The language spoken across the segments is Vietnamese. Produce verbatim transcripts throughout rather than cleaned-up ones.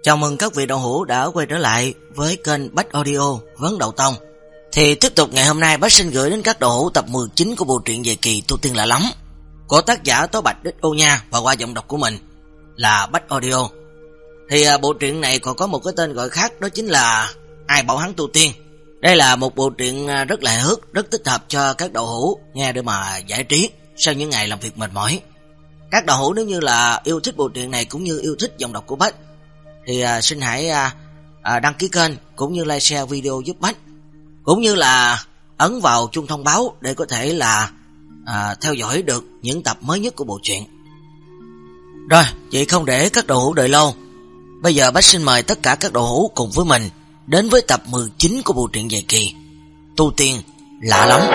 Chào mừng các vị đạo hữu đã quay trở lại với kênh Bách Audio Vấn Đậu Tông. Thì tiếp tục ngày hôm nay Bách xin gửi đến các đạo hữu tập mười chín của bộ truyện về kỳ Tu Tiên Lạ Lắm của tác giả Tố Bạch Đích Ô Nha và qua giọng đọc của mình là Bách Audio. Thì à, bộ truyện này còn có một cái tên gọi khác, đó chính là Ai Bảo Hắn Tu Tiên. Đây là một bộ truyện rất là hài hước, rất thích hợp cho các đạo hữu nghe để mà giải trí sau những ngày làm việc mệt mỏi. Các đạo hữu nếu như là yêu thích bộ truyện này cũng như yêu thích giọng đọc của Bách thì à, xin hãy à, à, đăng ký kênh cũng như like share video giúp Bách, cũng như là ấn vào chuông thông báo để có thể là à, theo dõi được những tập mới nhất của bộ truyện. Rồi, vậy không để các đạo hữu đợi lâu, bây giờ Bách xin mời tất cả các đạo hữu cùng với mình đến với tập mười chín của bộ truyện dài kỳ Tu Tiên Lạ Lắm.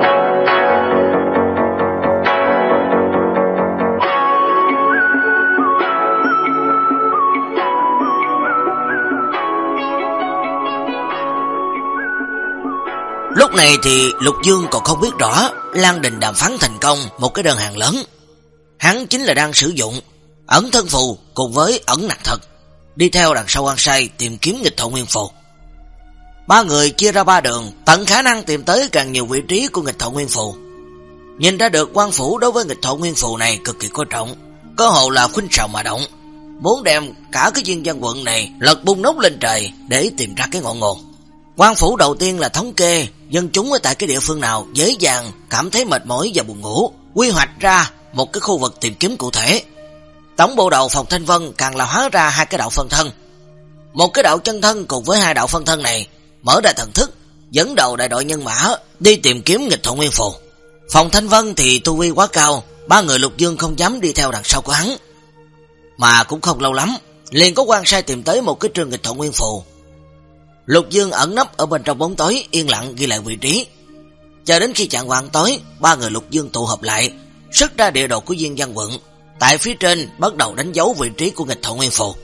Lúc này thì Lục Dương còn không biết rõ Lan Đình đàm phán thành công một cái đơn hàng lớn. Hắn chính là đang sử dụng ẩn thân phù cùng với ẩn nặc thật, đi theo đằng sau Quan Sai tìm kiếm nghịch thọ nguyên phù. Ba người chia ra ba đường, tận khả năng tìm tới càng nhiều vị trí của nghịch thọ nguyên phù. Nhìn ra được quan phủ đối với nghịch thọ nguyên phù này cực kỳ coi trọng, cơ hồ là khuynh sào mà động, muốn đem cả cái viên văn quận này lật bung nốc lên trời để tìm ra cái ngọn nguồn. Quan phủ đầu tiên là thống kê dân chúng ở tại cái địa phương nào dễ dàng cảm thấy mệt mỏi và buồn ngủ, quy hoạch ra một cái khu vực tìm kiếm cụ thể. Tổng bộ đầu Phòng Thanh Vân càng là hóa ra hai cái đạo phân thân, một cái đạo chân thân cùng với hai đạo phân thân này mở ra thần thức, dẫn đầu đại đội nhân mã đi tìm kiếm nghịch thọ nguyên phù. Phòng Thanh Vân thì tu vi quá cao, ba người Lục Dương không dám đi theo đằng sau của hắn. Mà cũng không lâu lắm, liền có Quan Sai tìm tới một cái trường nghịch thọ nguyên phù. Lục Dương ẩn nấp ở bên trong bóng tối, yên lặng ghi lại vị trí. Chờ đến khi chạng vạng tối, ba người Lục Dương tụ họp lại, xuất ra địa đồ của Diên Văn quận, tại phía trên bắt đầu đánh dấu vị trí của nghịch thọ nguyên phù.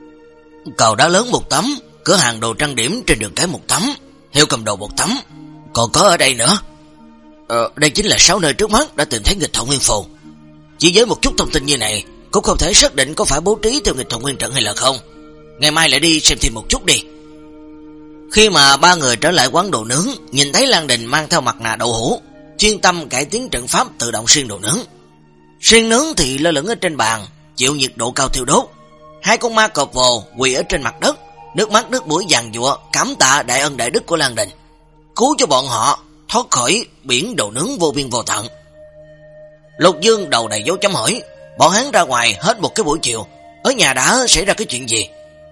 Cầu đá lớn một tấm, cửa hàng đồ trang điểm trên đường cái một tấm, hiệu cầm đồ một tấm, còn có ở đây nữa. Ờ, đây chính là sáu nơi trước mắt đã tìm thấy nghịch thọ nguyên phù. Chỉ với một chút thông tin như này cũng không thể xác định có phải bố trí theo nghịch thọ nguyên trận hay là không. Ngày mai lại đi xem thêm một chút đi. Khi mà ba người trở lại quán đồ nướng, nhìn thấy Lan Đình mang theo mặt nạ đậu hũ, chuyên tâm cải tiến trận pháp tự động xiên đồ nướng. Xiên nướng thì lơ lửng ở trên bàn, chịu nhiệt độ cao thiêu đốt. Hai con ma cọp vồ quỳ ở trên mặt đất, nước mắt nước mũi giàn giụa cảm tạ đại ân đại đức của Lan Đình, cứu cho bọn họ thoát khỏi biển đồ nướng vô biên vô tận. Lục Dương đầu đầy dấu chấm hỏi, bọn hắn ra ngoài hết một cái buổi chiều, ở nhà đã xảy ra cái chuyện gì?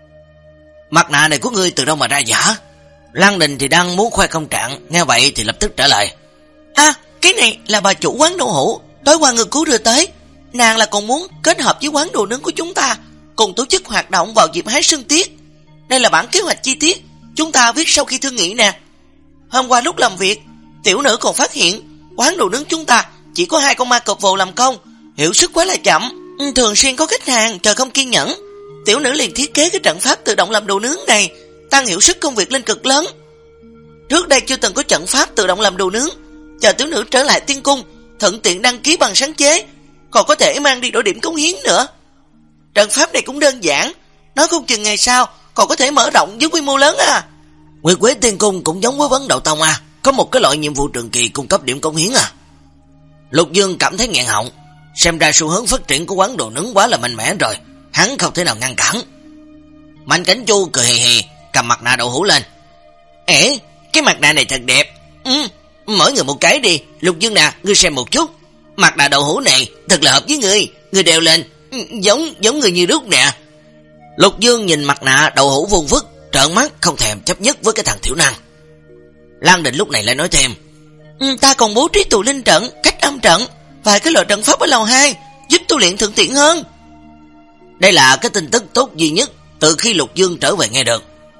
Mặt nạ này của ngươi từ đâu mà ra giả? Lan Đình thì đang muốn khoe công trạng, nghe vậy thì lập tức trả lời, À, cái này là bà chủ quán đậu hũ tối qua người cứu đưa tới. Nàng là còn muốn kết hợp với quán đồ nướng của chúng ta, cùng tổ chức hoạt động vào dịp hái xuân tiết. Đây là bản kế hoạch chi tiết chúng ta viết sau khi thương nghị nè. Hôm qua lúc làm việc, tiểu nữ còn phát hiện quán đồ nướng chúng ta chỉ có hai con ma cọp vồ làm công, hiệu suất quá là chậm, thường xuyên có khách hàng chờ không kiên nhẫn. Tiểu nữ liền thiết kế cái trận pháp tự động làm đồ nướng này, tăng hiệu suất công việc lên cực lớn. Trước đây chưa từng có trận pháp tự động làm đồ nướng, chờ tiểu nữ trở lại tiên cung, thuận tiện đăng ký bằng sáng chế, còn có thể mang đi đổi điểm cống hiến nữa. Trận pháp này cũng đơn giản, nói không chừng ngày sau còn có thể mở rộng với quy mô lớn à. Nguyệt Quế Tiên Cung cũng giống với Vấn Đậu Tông à, có một cái loại nhiệm vụ trường kỳ cung cấp điểm cống hiến à. Lục Dương cảm thấy nghẹn họng, xem ra xu hướng phát triển của quán đồ nướng quá là mạnh mẽ rồi, hắn không thể nào ngăn cản. Mạnh Cảnh Chu cười hì hì, cầm mặt nạ đậu hũ lên. Ê, cái mặt nạ này thật đẹp. Ừ, mỗi người một cái đi. Lục Dương nè, ngươi xem một chút. Mặt nạ đậu hũ này thật là hợp với ngươi, ngươi đeo lên giống giống người như đúc nè. Lục Dương nhìn mặt nạ đậu hũ vuông vức, trợn mắt không thèm chấp nhất với cái thằng thiểu năng. Lan Đình lúc này lại nói thêm, ừ, ta còn bố trí tụ linh trận, cách âm trận, vài cái loại trận pháp ở lầu hai, giúp tu luyện thuận tiện hơn. Đây là cái tin tức tốt duy nhất từ khi Lục Dương trở về nghe được.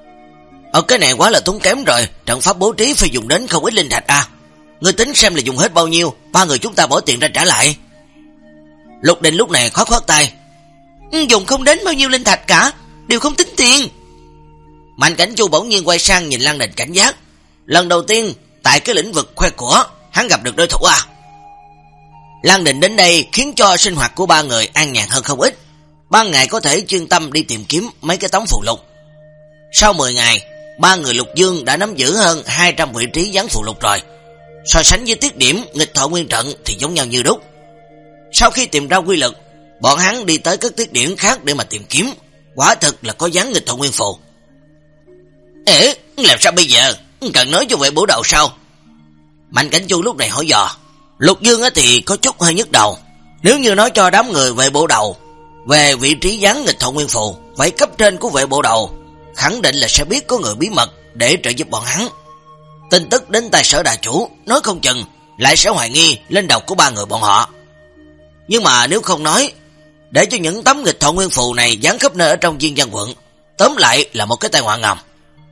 Ở cái này quá là tốn kém rồi, trận pháp bố trí phải dùng đến không ít linh thạch à. Ngươi tính xem là dùng hết bao nhiêu, ba người chúng ta bỏ tiền ra trả lại. Lục Đình lúc này khoát khoát tay, ừ, dùng không đến bao nhiêu linh thạch cả, đều không tính tiền. Mạnh Cảnh Chu bỗng nhiên quay sang nhìn Lan Đình cảnh giác. Lần đầu tiên tại cái lĩnh vực khoe của, hắn gặp được đối thủ à. Lan Đình đến đây khiến cho sinh hoạt của ba người an nhàn hơn không ít. ban ngày có thể chuyên tâm đi tìm kiếm mấy cái tấm phù lục. Sau mười ngày, ba người Lục Dương đã nắm giữ hơn hai trăm vị trí dán phù lục rồi. So sánh với tiết điểm nghịch thọ nguyên trận thì giống nhau như đúc. Sau khi tìm ra quy lực, bọn hắn đi tới các tiết điểm khác để mà tìm kiếm. Quả thực là có dán nghịch thọ nguyên phù. Ê, làm sao bây giờ? Cần nói cho vệ bổ đầu sao? Mạnh Cảnh Chu lúc này hỏi dò. Lục Dương thì có chút hơi nhức đầu. Nếu như nói cho đám người vệ bộ đầu về vị trí dán nghịch thọ nguyên phù, vậy cấp trên của vệ bộ đầu khẳng định là sẽ biết có người bí mật để trợ giúp bọn hắn. Tin tức đến tay Sở Đà Chủ, nói không chừng lại sẽ hoài nghi lên đầu của ba người bọn họ. Nhưng mà nếu không nói, để cho những tấm nghịch thọ nguyên phù này dán khắp nơi ở trong Diên Giang quận, tóm lại là một cái tai họa ngầm.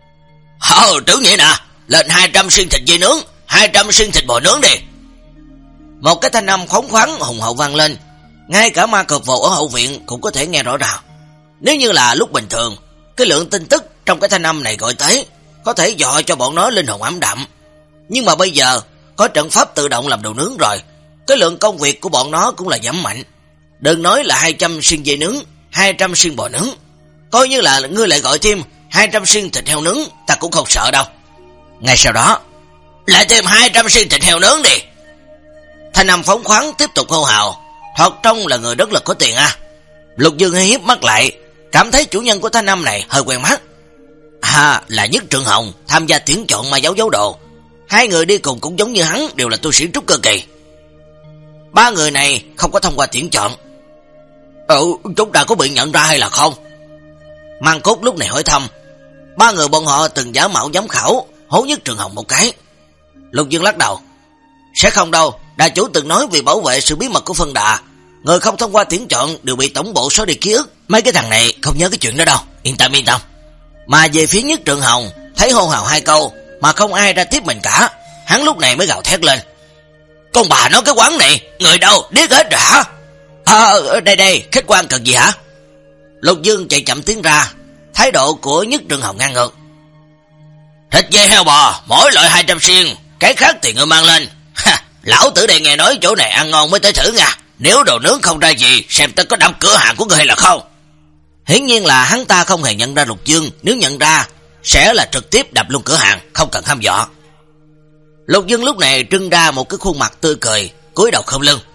Ờ, tưởng vậy nè, lên hai trăm xiên thịt dê nướng, hai trăm xiên thịt bò nướng đi. Một cái thanh âm khống khoắn hùng hậu vang lên, ngay cả ma cực vụ ở hậu viện cũng có thể nghe rõ ràng. Nếu như là lúc bình thường, cái lượng tin tức trong cái thanh âm này gọi tới có thể dọa cho bọn nó linh hồn ám đạm. Nhưng mà bây giờ có trận pháp tự động làm đồ nướng rồi, cái lượng công việc của bọn nó cũng là giảm mạnh. Đừng nói là hai trăm xiên dê nướng, hai trăm xiên bò nướng, coi như là ngươi lại gọi thêm hai trăm xiên thịt heo nướng, ta cũng không sợ đâu. Ngay sau đó, lại thêm hai trăm xiên thịt heo nướng đi. Thanh âm phóng khoáng tiếp tục hô hào, thật trông là người rất là có tiền à. Lục Dương hơi hiếp mắt lại, cảm thấy chủ nhân của thanh âm này hơi quen mắt. À, là Nhất Trường Hồng tham gia tuyển chọn ma giáo giấu đồ. Hai người đi cùng cũng giống như hắn, đều là tu sĩ trúc cơ kỳ. Ba người này không có thông qua tuyển chọn. Ừ, chúng ta có bị nhận ra hay là không? Mang Cốt lúc này hỏi thăm. Ba người bọn họ từng giả mạo giám khảo, hố Nhất Trường Hồng một cái. Lục Dương lắc đầu. Sẽ không đâu, Đà Chủ từng nói vì bảo vệ sự bí mật của phân đà, người không thông qua tuyển chọn đều bị tổng bộ xóa đi ký ức. Mấy cái thằng này không nhớ cái chuyện đó đâu, yên tâm yên tâm. Mà về phía Nhất Trường Hồng, thấy hô hào hai câu mà không ai ra tiếp mình cả, hắn lúc này mới gào thét lên. Con bà nói cái quán này, người đâu, điếc hết rồi hả? Ờ, đây đây, khách quan cần gì hả? Lục Dương chạy chậm tiến ra, thái độ của Nhất Trường Hồng ngang ngược. Thịt dê heo bò, mỗi loại hai trăm xiên, cái khác thì ngươi mang lên. Ha, lão tử đây nghe nói chỗ này ăn ngon mới tới thử nha. Nếu đồ nướng không ra gì, xem ta có đâm cửa hàng của ngươi hay là không. Hiển nhiên là hắn ta không hề nhận ra Lục Dương, nếu nhận ra sẽ là trực tiếp đập luôn cửa hàng, không cần hăm dọa. Lục Dương lúc này trưng ra một cái khuôn mặt tươi cười, cúi đầu không lưng.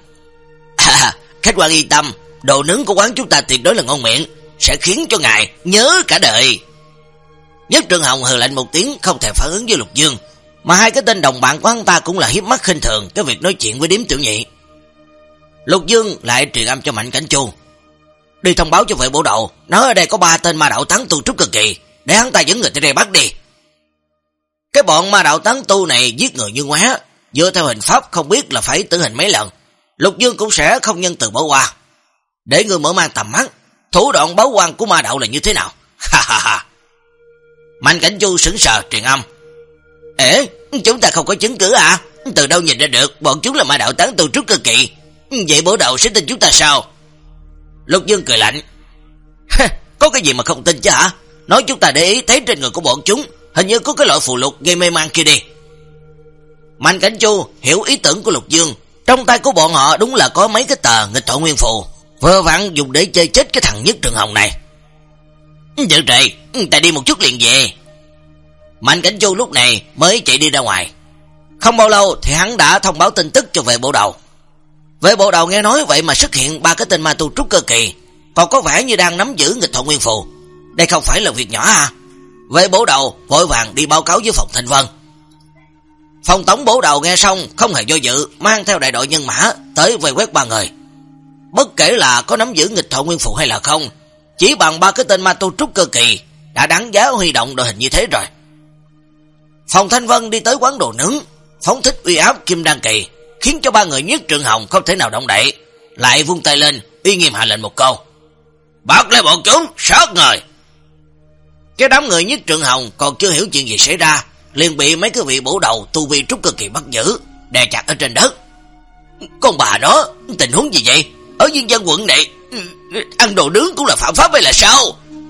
À, khách quan yên tâm, đồ nướng của quán chúng ta tuyệt đối là ngon miệng, sẽ khiến cho ngài nhớ cả đời. Nhất Trường Hồng hừ lạnh một tiếng, không thể phản ứng với Lục Dương, mà hai cái tên đồng bạn của hắn ta cũng là hiếp mắt khinh thường cái việc nói chuyện với Điếm Tiểu Nhị. Lục Dương lại truyền âm cho Mạnh Cảnh Chu, đi thông báo cho vệ bộ đầu, nói ở đây có ba tên ma đạo tán tu trúc cực kỳ, để hắn ta dẫn người tới đây bắt đi. Cái bọn ma đạo tán tu này giết người như ngoá, dựa theo hình pháp không biết là phải tử hình mấy lần, Lục Dương cũng sẽ không nhân từ bỏ qua. Để người mở mang tầm mắt, thủ đoạn báo quan của ma đạo là như thế nào. Ha ha ha. Mạnh Cảnh Chu sững sờ truyền âm. Ê, chúng ta không có chứng cứ à? Từ đâu nhìn ra được bọn chúng là ma đạo tán tu trúc cực kỳ? Vậy bộ đầu sẽ tin chúng ta sao? Lục Dương cười lạnh. Có cái gì mà không tin chứ hả? Nói chúng ta để ý thấy trên người của bọn chúng hình như có cái loại phù lục gây mê man kia đi. Mạnh Cảnh Chu hiểu ý tưởng của Lục Dương, trong tay của bọn họ đúng là có mấy cái tờ nghịch thọ nguyên phù, vừa vặn dùng để chơi chết cái thằng Nhất Trường Hồng này. Được rồi, ta đi một chút liền về. Mạnh Cảnh Chu lúc này mới chạy đi ra ngoài. Không bao lâu thì hắn đã thông báo tin tức cho vệ bộ đầu. Vệ bộ đầu nghe nói vậy mà xuất hiện ba cái tên ma tu trúc cơ kỳ, còn có vẻ như đang nắm giữ nghịch thọ nguyên phù. Đây không phải là việc nhỏ à? Vệ bộ đầu vội vàng đi báo cáo với phòng Thanh Vân. Phòng tổng bộ đầu nghe xong không hề do dự, mang theo đại đội nhân mã tới vây quét ba người. Bất kể là có nắm giữ nghịch thọ nguyên phù hay là không, chỉ bằng ba cái tên ma tu trúc cơ kỳ đã đáng giá huy động đội hình như thế rồi. Phòng Thanh Vân đi tới quán đồ nướng, phóng thích uy áp kim đan kỳ, khiến cho ba người Nhất Trường Hồng không thể nào động đậy, lại vung tay lên uy nghiêm hạ lệnh một câu: bắt lấy bọn chúng, sát người. Cái đám người Nhất Trường Hồng còn chưa hiểu chuyện gì xảy ra, liền bị mấy cái vị bổ đầu tu vi trúc cơ kỳ bắt giữ, đè chặt ở trên đất. Con bà nó, tình huống gì vậy? Ở Diên Giang quận này ăn đồ nướng cũng là phạm pháp hay là sao?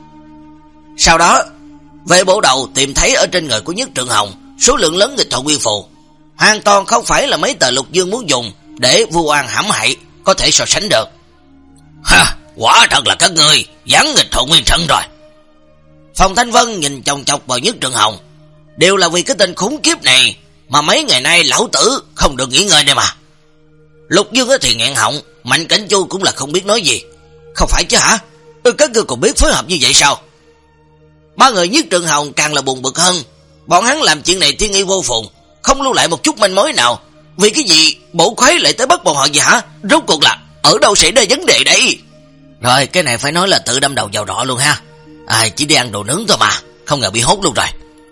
Sau đó vệ bổ đầu tìm thấy ở trên người của Nhất Trường Hồng số lượng lớn nghịch thọ nguyên phù, hoàn toàn không phải là mấy tờ Lục Dương muốn dùng để vu oan hãm hại có thể so sánh được. Ha, quả thật là các ngươi giảng nghịch Thọ Nguyên Trận rồi. Phong Thanh Vân nhìn chòng chọc vào Nhất Trượng Hồng. Đều là vì cái tên khủng khiếp này mà mấy ngày nay lão tử không được nghỉ ngơi đây mà. Lục Dương thì nghẹn họng, Mạnh Cảnh Chu cũng là không biết nói gì. Không phải chứ hả? Ừ, các ngươi còn biết phối hợp như vậy sao? Ba người Nhất Trượng Hồng càng là buồn bực hơn. Bọn hắn làm chuyện này thiên y vô phùng, không lưu lại một chút manh mối nào. Vì cái gì Bổ Khoái lại tới bắt bọn họ vậy hả? Rốt cuộc là ở đâu xảy ra vấn đề đây? Rồi cái này phải nói là tự đâm đầu vào rọ luôn ha. À, chỉ đi ăn đồ nướng thôi mà, không ngờ bị hốt luôn rồi.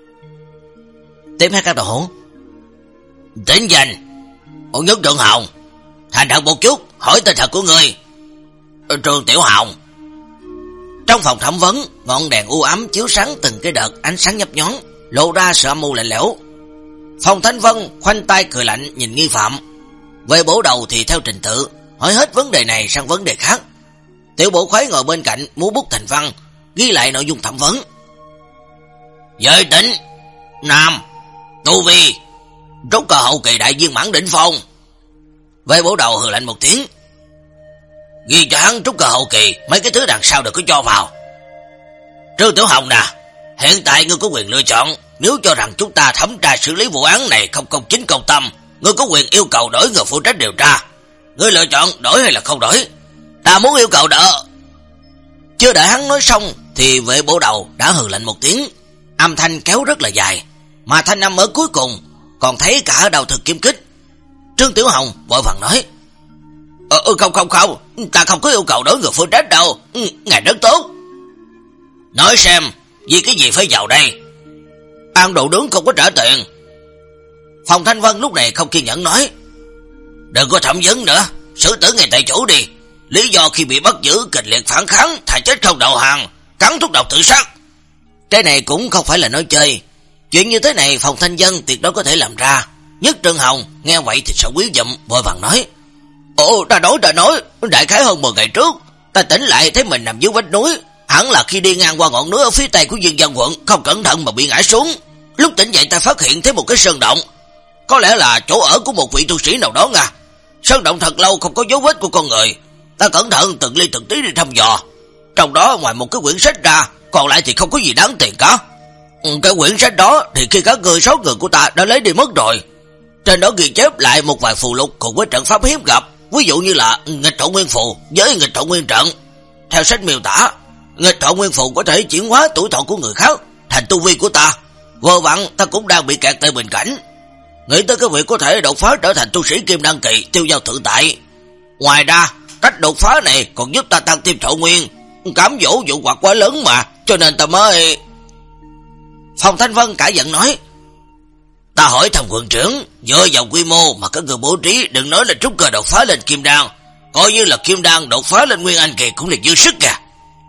Tiếp hát các đồ hổ. Tính danh Ủa Nhất Trượng Hồng, thành thật một chút, hỏi tên thật của ngươi. Trương Tiểu Hồng. Trong phòng thẩm vấn, ngọn đèn u ám chiếu sáng từng cái đợt ánh sáng nhấp nhón, lộ ra sự âm mưu lạnh lẽo. Phong Thanh Vân khoanh tay cười lạnh nhìn nghi phạm. Về Bổ Đầu thì theo trình tự, hỏi hết vấn đề này sang vấn đề khác. Tiểu Bổ Khoái ngồi bên cạnh múa bút thành văn, ghi lại nội dung thẩm vấn. Giới tính nam, tu vi trúc cơ hậu kỳ đại viên mãn đỉnh phong. Về Bổ Đầu hừ lạnh một tiếng. Ghi cho hắn trúc cơ hậu kỳ, mấy cái thứ đằng sau được có cho vào. Trương Tiểu Hồng nè, hiện tại ngươi có quyền lựa chọn. Nếu cho rằng chúng ta thẩm tra xử lý vụ án này không công chính công tâm, ngươi có quyền yêu cầu đổi người phụ trách điều tra. Ngươi lựa chọn đổi hay là không đổi? Ta muốn yêu cầu đỡ. Chưa đợi hắn nói xong thì Vệ Bổ Đầu đã hừ lạnh một tiếng, âm thanh kéo rất là dài, mà thanh âm ở cuối cùng còn thấy cả đầu thực kiếm kích. Trương Tiểu Hồng vội vàng nói: Ờ, ừ, không không không, ta không có yêu cầu đổi người phụ trách đâu. Ừ, ngài rất tốt. Nói xem, vì cái gì phải vào đây? Ăn đồ nướng không có trả tiền. Phong Thanh Vân lúc này không kiên nhẫn nói: Đừng có thẩm vấn nữa, xử tử ngay tại chỗ đi. Lý do khi bị bắt giữ kịch liệt phản kháng, thà chết không đầu hàng, cắn thuốc độc tự sát. Cái này cũng không phải là nói chơi. Chuyện như thế này Phong Thanh Vân tuyệt đối có thể làm ra. Nhất Trương Hồng nghe vậy thì sợ quý dụm, vội vàng nói: Ồ, ta nói ta nói, đại khái hơn mười ngày trước, ta tỉnh lại thấy mình nằm dưới vách núi, hẳn là khi đi ngang qua ngọn núi ở phía tây của Dương Văn quận, không cẩn thận mà bị ngã xuống. Lúc tỉnh dậy ta phát hiện thấy một cái sơn động, có lẽ là chỗ ở của một vị tu sĩ nào đó nha. Sơn động thật lâu không có dấu vết của con người, ta cẩn thận từng ly từng tí đi thăm dò. Trong đó ngoài một cái quyển sách ra, còn lại thì không có gì đáng tiền cả. Cái quyển sách đó thì khi các người sáu người của ta đã lấy đi mất rồi. Trên đó ghi chép lại một vài phù lục cùng với trận pháp hiếm gặp, ví dụ như là nghịch Thọ Nguyên phù với nghịch Thọ Nguyên trận. Theo sách miêu tả, nghịch Thọ Nguyên phù có thể chuyển hóa tuổi thọ của người khác thành tu vi của ta. Vừa vặn ta cũng đang bị kẹt tại bình cảnh, nghĩ tới cái việc có thể đột phá trở thành tu sĩ kim đăng kỳ tiêu giao tự tại. Ngoài ra cách đột phá này còn giúp ta tăng thêm thọ nguyên, cám dỗ vụ hoạt quá lớn mà, cho nên ta mới... Phong Thanh Vân cả giận nói: Ta hỏi thằng quận trưởng, dựa vào quy mô mà các người bố trí, đừng nói là trúc cơ đột phá lên kim đan, coi như là kim đan đột phá lên nguyên anh kỳ cũng là dư sức kìa.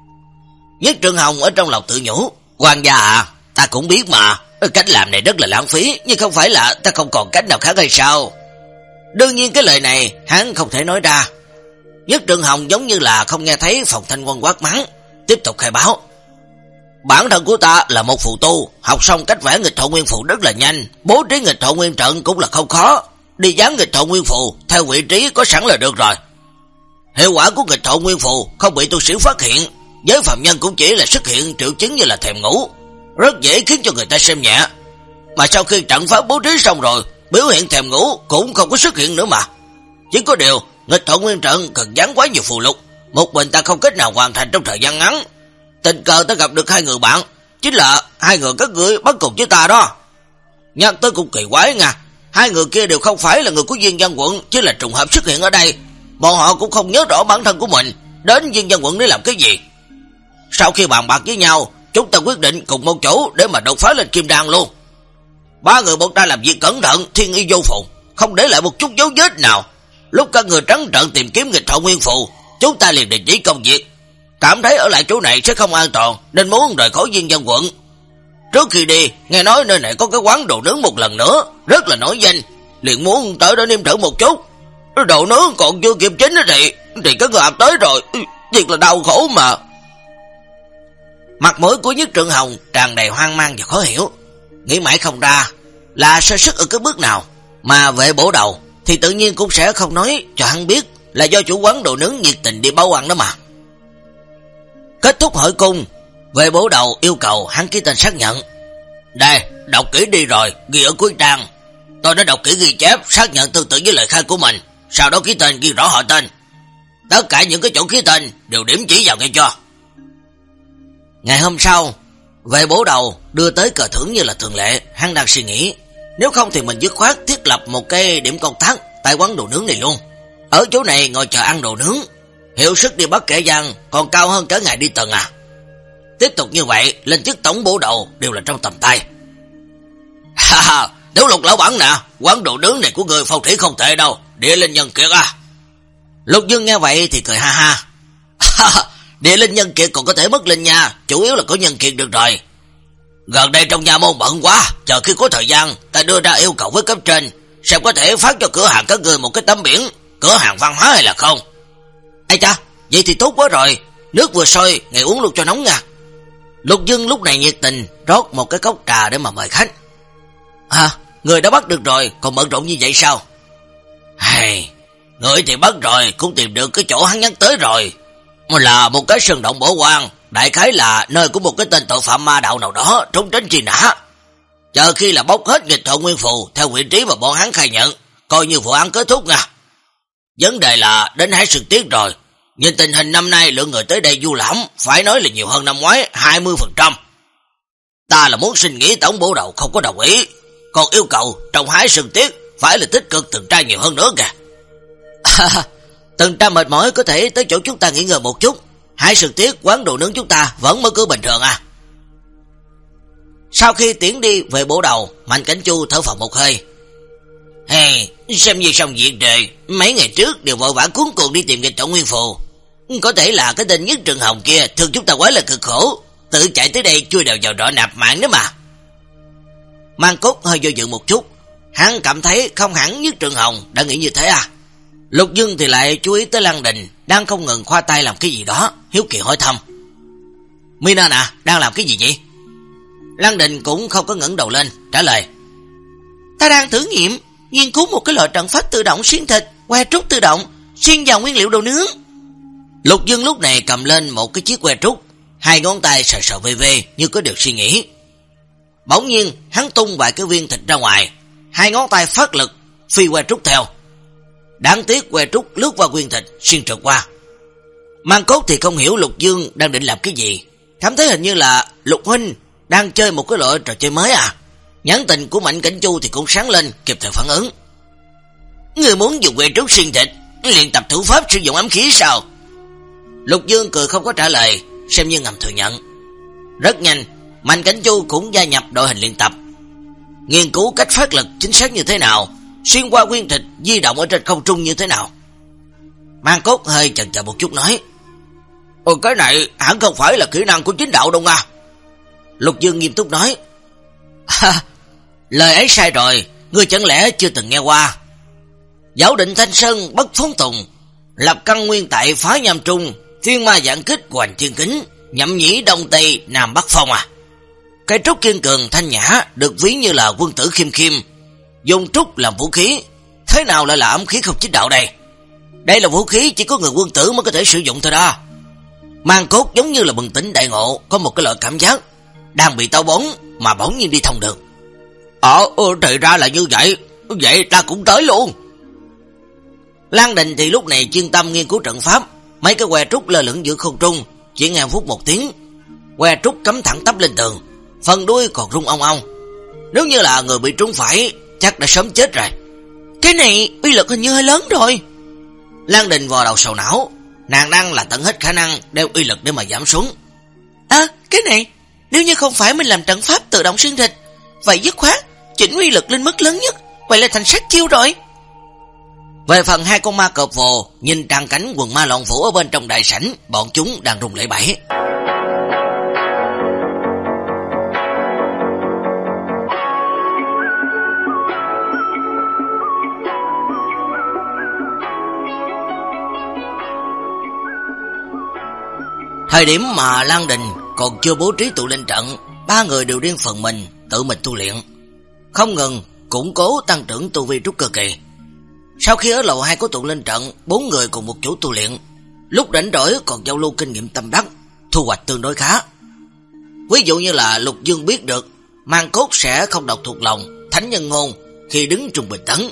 Nhất Trương Hồng ở trong lòng tự nhủ: Quan gia à, ta cũng biết mà, cách làm này rất là lãng phí, nhưng không phải là ta không còn cách nào khác hay sao? Đương nhiên cái lời này hắn không thể nói ra. Nhất Trương Hồng giống như là không nghe thấy Phong Thanh Vân quát mắng, tiếp tục khai báo: Bản thân của ta là một phù tu, học xong cách vẽ nghịch Thọ Nguyên phù rất là nhanh, bố trí nghịch Thọ Nguyên trận cũng là không khó, đi dán nghịch Thọ Nguyên phù theo vị trí có sẵn là được rồi. Hiệu quả của nghịch Thọ Nguyên phù không bị tu sĩ phát hiện, với phạm nhân cũng chỉ là xuất hiện triệu chứng như là thèm ngủ, rất dễ khiến cho người ta xem nhẹ. Mà sau khi trận pháp bố trí xong rồi, biểu hiện thèm ngủ cũng không có xuất hiện nữa mà. Chỉ có điều nghịch Thọ Nguyên trận cần dán quá nhiều phù lục, một mình ta không cách nào hoàn thành trong thời gian ngắn. Tình cờ ta gặp được hai người bạn, chính là hai người các ngươi bắt cùng với ta đó. Nhắc tới cũng kỳ quái nha, hai người kia đều không phải là người của Dương Văn quận, chỉ là trùng hợp xuất hiện ở đây. Bọn họ cũng không nhớ rõ bản thân của mình đến Dương Văn quận để làm cái gì. Sau khi bàn bạc với nhau, chúng ta quyết định cùng một chỗ để mà đột phá lên kim đan luôn. Ba người bọn ta làm việc cẩn thận, thiên y vô phùng, không để lại một chút dấu vết nào. Lúc các người trắng trợn tìm kiếm nghịch Thọ Nguyên phù, chúng ta liền đình chỉ công việc, cảm thấy ở lại chỗ này sẽ không an toàn nên muốn rời khỏi Dương Văn quận. Trước khi đi, nghe nói nơi này có cái quán đồ nướng một lần nữa rất là nổi danh, liền muốn tới đó nếm thử một chút. Đồ nướng còn chưa kịp chín thì thì các người ập tới rồi, thiệt là đau khổ mà. Mặt mũi của Nhất Trượng Hồng tràn đầy hoang mang và khó hiểu, nghĩ mãi không ra là sơ sức ở cái bước nào, mà Vệ Bổ Đầu thì tự nhiên cũng sẽ không nói cho hắn biết là do chủ quán đồ nướng nhiệt tình đi báo ăn đó mà. Kết thúc hỏi cung, Vệ Bổ Đầu yêu cầu hắn ký tên xác nhận. Đây, đọc kỹ đi rồi, ghi ở cuối trang. Tôi đã đọc kỹ ghi chép, xác nhận tương tự với lời khai của mình, sau đó ký tên ghi rõ họ tên. Tất cả những cái chỗ ký tên đều điểm chỉ vào nghe cho. Ngày hôm sau, Vệ Bổ Đầu đưa tới cờ thưởng như là thường lệ. Hắn đang suy nghĩ, nếu không thì mình dứt khoát thiết lập một cái điểm công tác tại quán đồ nướng này luôn. Ở chỗ này ngồi chờ ăn đồ nướng, hiệu suất đi bắt kẻ gian còn cao hơn cả ngày đi tầng à. Tiếp tục như vậy, lên chức tổng bổ đầu đều là trong tầm tay. Ha ha, Tiểu Lục lão bản nè, quán đồ nướng này của người phong thủy không tệ đâu, địa linh nhân kiệt à. Lục Dương nghe vậy thì cười ha ha. Ha, địa linh nhân kiệt còn có thể mất linh nha, chủ yếu là có nhân kiệt được rồi. Gần đây trong nhà môn bận quá, chờ khi có thời gian, ta đưa ra yêu cầu với cấp trên, xem có thể phát cho cửa hàng các người một cái tấm biển, cửa hàng văn hóa hay là không. Ây cha, vậy thì tốt quá rồi, nước vừa sôi, ngày uống luôn cho nóng nha. Lục Dương lúc này nhiệt tình, rót một cái cốc trà để mà mời khách. À, người đã bắt được rồi, còn bận rộn như vậy sao? Hay, người thì bắt rồi, cũng tìm được cái chỗ hắn nhắc tới rồi. Là một cái sơn động bỏ hoang, đại khái là nơi của một cái tên tội phạm ma đạo nào đó trốn tránh truy nã. Chờ khi là bóc hết nghịch thọ nguyên phù theo vị trí mà bọn hắn khai nhận, coi như vụ án kết thúc nha. Vấn đề là đến Hải Sương Tiết rồi, nhìn tình hình năm nay lượng người tới đây du lãm phải nói là nhiều hơn năm ngoái hai mươi phần trăm. Ta là muốn xin nghỉ tổng bổ đầu không có đồng ý, còn yêu cầu trong Hải Sương Tiết phải là tích cực tuần tra nhiều hơn nữa kìa. À, tuần tra mệt mỏi có thể tới chỗ chúng ta nghỉ ngơi một chút. Hải Sương Tiết quán đồ nướng chúng ta vẫn mở cửa bình thường à. Sau khi tiễn đi Vệ Bổ Đầu, Mạnh Cảnh Chu thở phào một hơi. Hey, xem như xong việc rồi, mấy ngày trước đều vội vã cuốn cuồng đi tìm nghịch thọ nguyên phù. Có thể là cái tên Nhất Trường Hồng kia thương chúng ta quá là cực khổ, tự chạy tới đây chui đầu vào rõ nạp mạng đó mà. Mang Cốt hơi do dự một chút, hắn cảm thấy không hẳn Nhất Trường Hồng đã nghĩ như thế à. Lục Dương thì lại chú ý tới Lăng Đình đang không ngừng khoa tay làm cái gì đó, hiếu kỳ hỏi thăm. Mina nè, đang làm cái gì vậy? Lăng Đình cũng không có ngẩng đầu lên, trả lời. Ta đang thử nghiệm, nghiên cứu một cái loại trận pháp tự động xuyên thịt, que trúc tự động, xuyên vào nguyên liệu đồ nướng. Lục Dương lúc này cầm lên một cái chiếc que trúc, hai ngón tay sờ sờ vê vê như có điều suy nghĩ. Bỗng nhiên hắn tung vài cái viên thịt ra ngoài, hai ngón tay phát lực, phi que trúc theo. Đáng tiếc que trúc lướt qua viên thịt, xuyên trượt qua. Mang Cốt thì không hiểu Lục Dương đang định làm cái gì, cảm thấy hình như là Lục huynh đang chơi một cái loại trò chơi mới à. Nhãn tình của Mạnh Cảnh Chu thì cũng sáng lên, kịp thời phản ứng. Người muốn dùng que trúc xuyên thịt, luyện tập thủ pháp sử dụng ám khí sao? Lục Dương cười không có trả lời, xem như ngầm thừa nhận. Rất nhanh, Mạnh Cảnh Chu cũng gia nhập đội hình luyện tập, nghiên cứu cách phát lực chính xác như thế nào, xuyên qua nguyên thịt di động ở trên không trung như thế nào. Mang Cốt hơi chần chờ một chút nói. Ồ, cái này hẳn không phải là kỹ năng của chính đạo đâu nha. Lục Dương nghiêm túc nói. Ha, lời ấy sai rồi, ngươi chẳng lẽ chưa từng nghe qua. Giáo định Thanh Sơn bất phóng tùng, lập căn nguyên tại phá nham trung, thiên ma giảng kích hoành thiên kính, nhậm nhĩ đông tây nam bắc phong à. Cái trúc kiên cường thanh nhã được ví như là quân tử khiêm khiêm, dùng trúc làm vũ khí, thế nào lại là ám khí không chính đạo đây? Đây là vũ khí chỉ có người quân tử mới có thể sử dụng thôi đó. Mang Cốt giống như là bừng tỉnh đại ngộ, có một cái loại cảm giác đang bị táo bón mà bỗng nhiên đi thông được. Ờ, thì ra là như vậy, vậy ta cũng tới luôn. Lan Đình thì lúc này chuyên tâm nghiên cứu trận pháp, mấy cái que trúc lơ lửng giữa không trung, chỉ nghe phút một tiếng, que trúc cắm thẳng tắp lên tường, phần đuôi còn rung ong ong. Nếu như là người bị trúng phải, chắc đã sớm chết rồi. Cái này uy lực hình như hơi lớn rồi. Lan Đình vò đầu sầu não, nàng đang là tận hết khả năng đeo uy lực để mà giảm xuống. À, cái này, nếu như không phải mình làm trận pháp tự động xuyên thịt, vậy dứt khoát chỉnh uy lực lên mức lớn nhất, vậy là thành sát chiêu rồi. Về phần hai con ma cọp vồ, nhìn tràn cảnh quần ma loạn vũ ở bên trong đại sảnh, bọn chúng đang rung lẩy bẩy. Thời điểm mà Lan Đình còn chưa bố trí tụ linh trận, ba người đều riêng phần mình tự mình tu luyện, không ngừng củng cố tăng trưởng tu vi trúc cơ kỳ. Sau khi ở lầu hai có tụ linh trận, bốn người cùng một chỗ tu luyện, lúc rảnh rỗi còn giao lưu kinh nghiệm tâm đắc, thu hoạch tương đối khá. Ví dụ như là Lục Dương biết được Mang Cốt sẽ không đọc thuộc lòng thánh nhân ngôn khi đứng Trung Bình Tấn,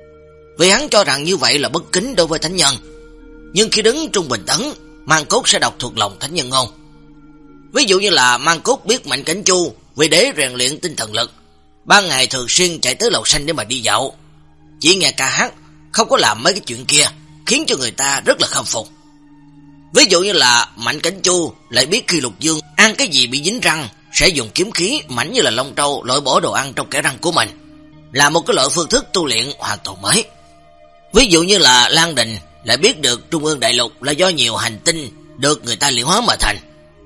vì hắn cho rằng như vậy là bất kính đối với thánh nhân. Nhưng khi đứng Trung Bình Tấn, Mang Cốt sẽ đọc thuộc lòng thánh nhân ngôn. Ví dụ như là Mang Cốt biết Mạnh Cảnh Chu vì để rèn luyện tinh thần lực, ban ngày thường xuyên chạy tới lầu xanh để mà đi dạo, chỉ nghe ca hát, không có làm mấy cái chuyện kia, khiến cho người ta rất là khâm phục. Ví dụ như là Mạnh Cảnh Chu lại biết khi Lục Dương ăn cái gì bị dính răng sẽ dùng kiếm khí mảnh như là lông trâu loại bỏ đồ ăn trong kẽ răng của mình, là một cái loại phương thức tu luyện hoàn toàn mới. Ví dụ như là Lan Đình lại biết được Trung ương đại lục là do nhiều hành tinh được người ta luyện hóa mà thành.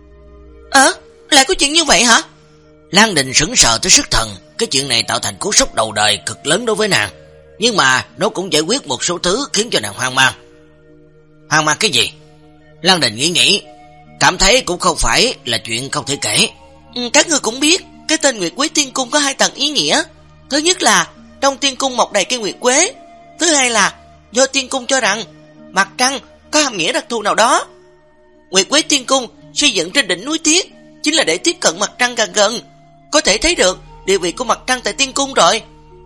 Ờ, à, lại có chuyện như vậy hả? Lan Đình sững sờ tới sức thần. Cái chuyện này tạo thành cú sốc đầu đời cực lớn đối với nàng, nhưng mà nó cũng giải quyết một số thứ khiến cho nàng hoang mang. Hoang mang cái gì? Lan Đình nghĩ nghĩ, cảm thấy cũng không phải là chuyện không thể kể. Ừ, các ngươi cũng biết cái tên Nguyệt Quế Tiên Cung có hai tầng ý nghĩa. Thứ nhất là trong tiên cung mọc đầy cây nguyệt quế, thứ hai là do tiên cung cho rằng mặt trăng có hàm nghĩa đặc thù nào đó. Nguyệt Quế Tiên Cung xây dựng trên đỉnh núi Tiết chính là để tiếp cận mặt trăng gần gần, có thể thấy được địa vị của mặt trăng tại tiên cung rồi.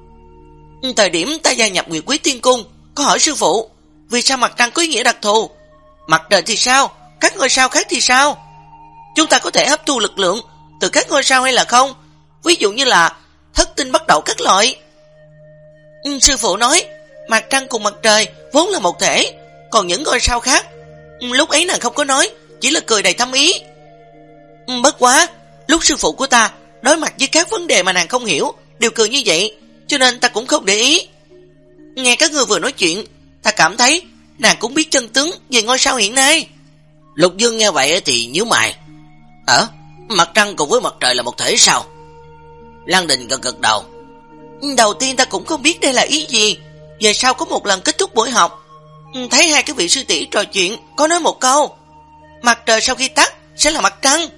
Thời điểm ta gia nhập Nguyệt Quế Tiên Cung, có hỏi sư phụ vì sao mặt trăng có ý nghĩa đặc thù. Mặt trời thì sao, các ngôi sao khác thì sao? Chúng ta có thể hấp thu lực lượng từ các ngôi sao hay là không? Ví dụ như là thất tinh bắt đầu các loại. Ừ, sư phụ nói mặt trăng cùng mặt trời vốn là một thể, còn những ngôi sao khác, ừ, lúc ấy nàng không có nói, chỉ là cười đầy thâm ý. Ừ, bất quá lúc sư phụ của ta đối mặt với các vấn đề mà nàng không hiểu đều cười như vậy, cho nên ta cũng không để ý. Nghe các ngươi vừa nói chuyện, ta cảm thấy nàng cũng biết chân tướng về ngôi sao hiện nay. Lục Dương nghe vậy thì nhíu mày. Ờ, mặt trăng cùng với mặt trời là một thể sao? Lan Đình gật gật đầu. Đầu tiên ta cũng không biết đây là ý gì. Về sau có một lần kết thúc buổi học, thấy hai cái vị sư tỷ trò chuyện, có nói một câu mặt trời sau khi tắt sẽ là mặt trăng.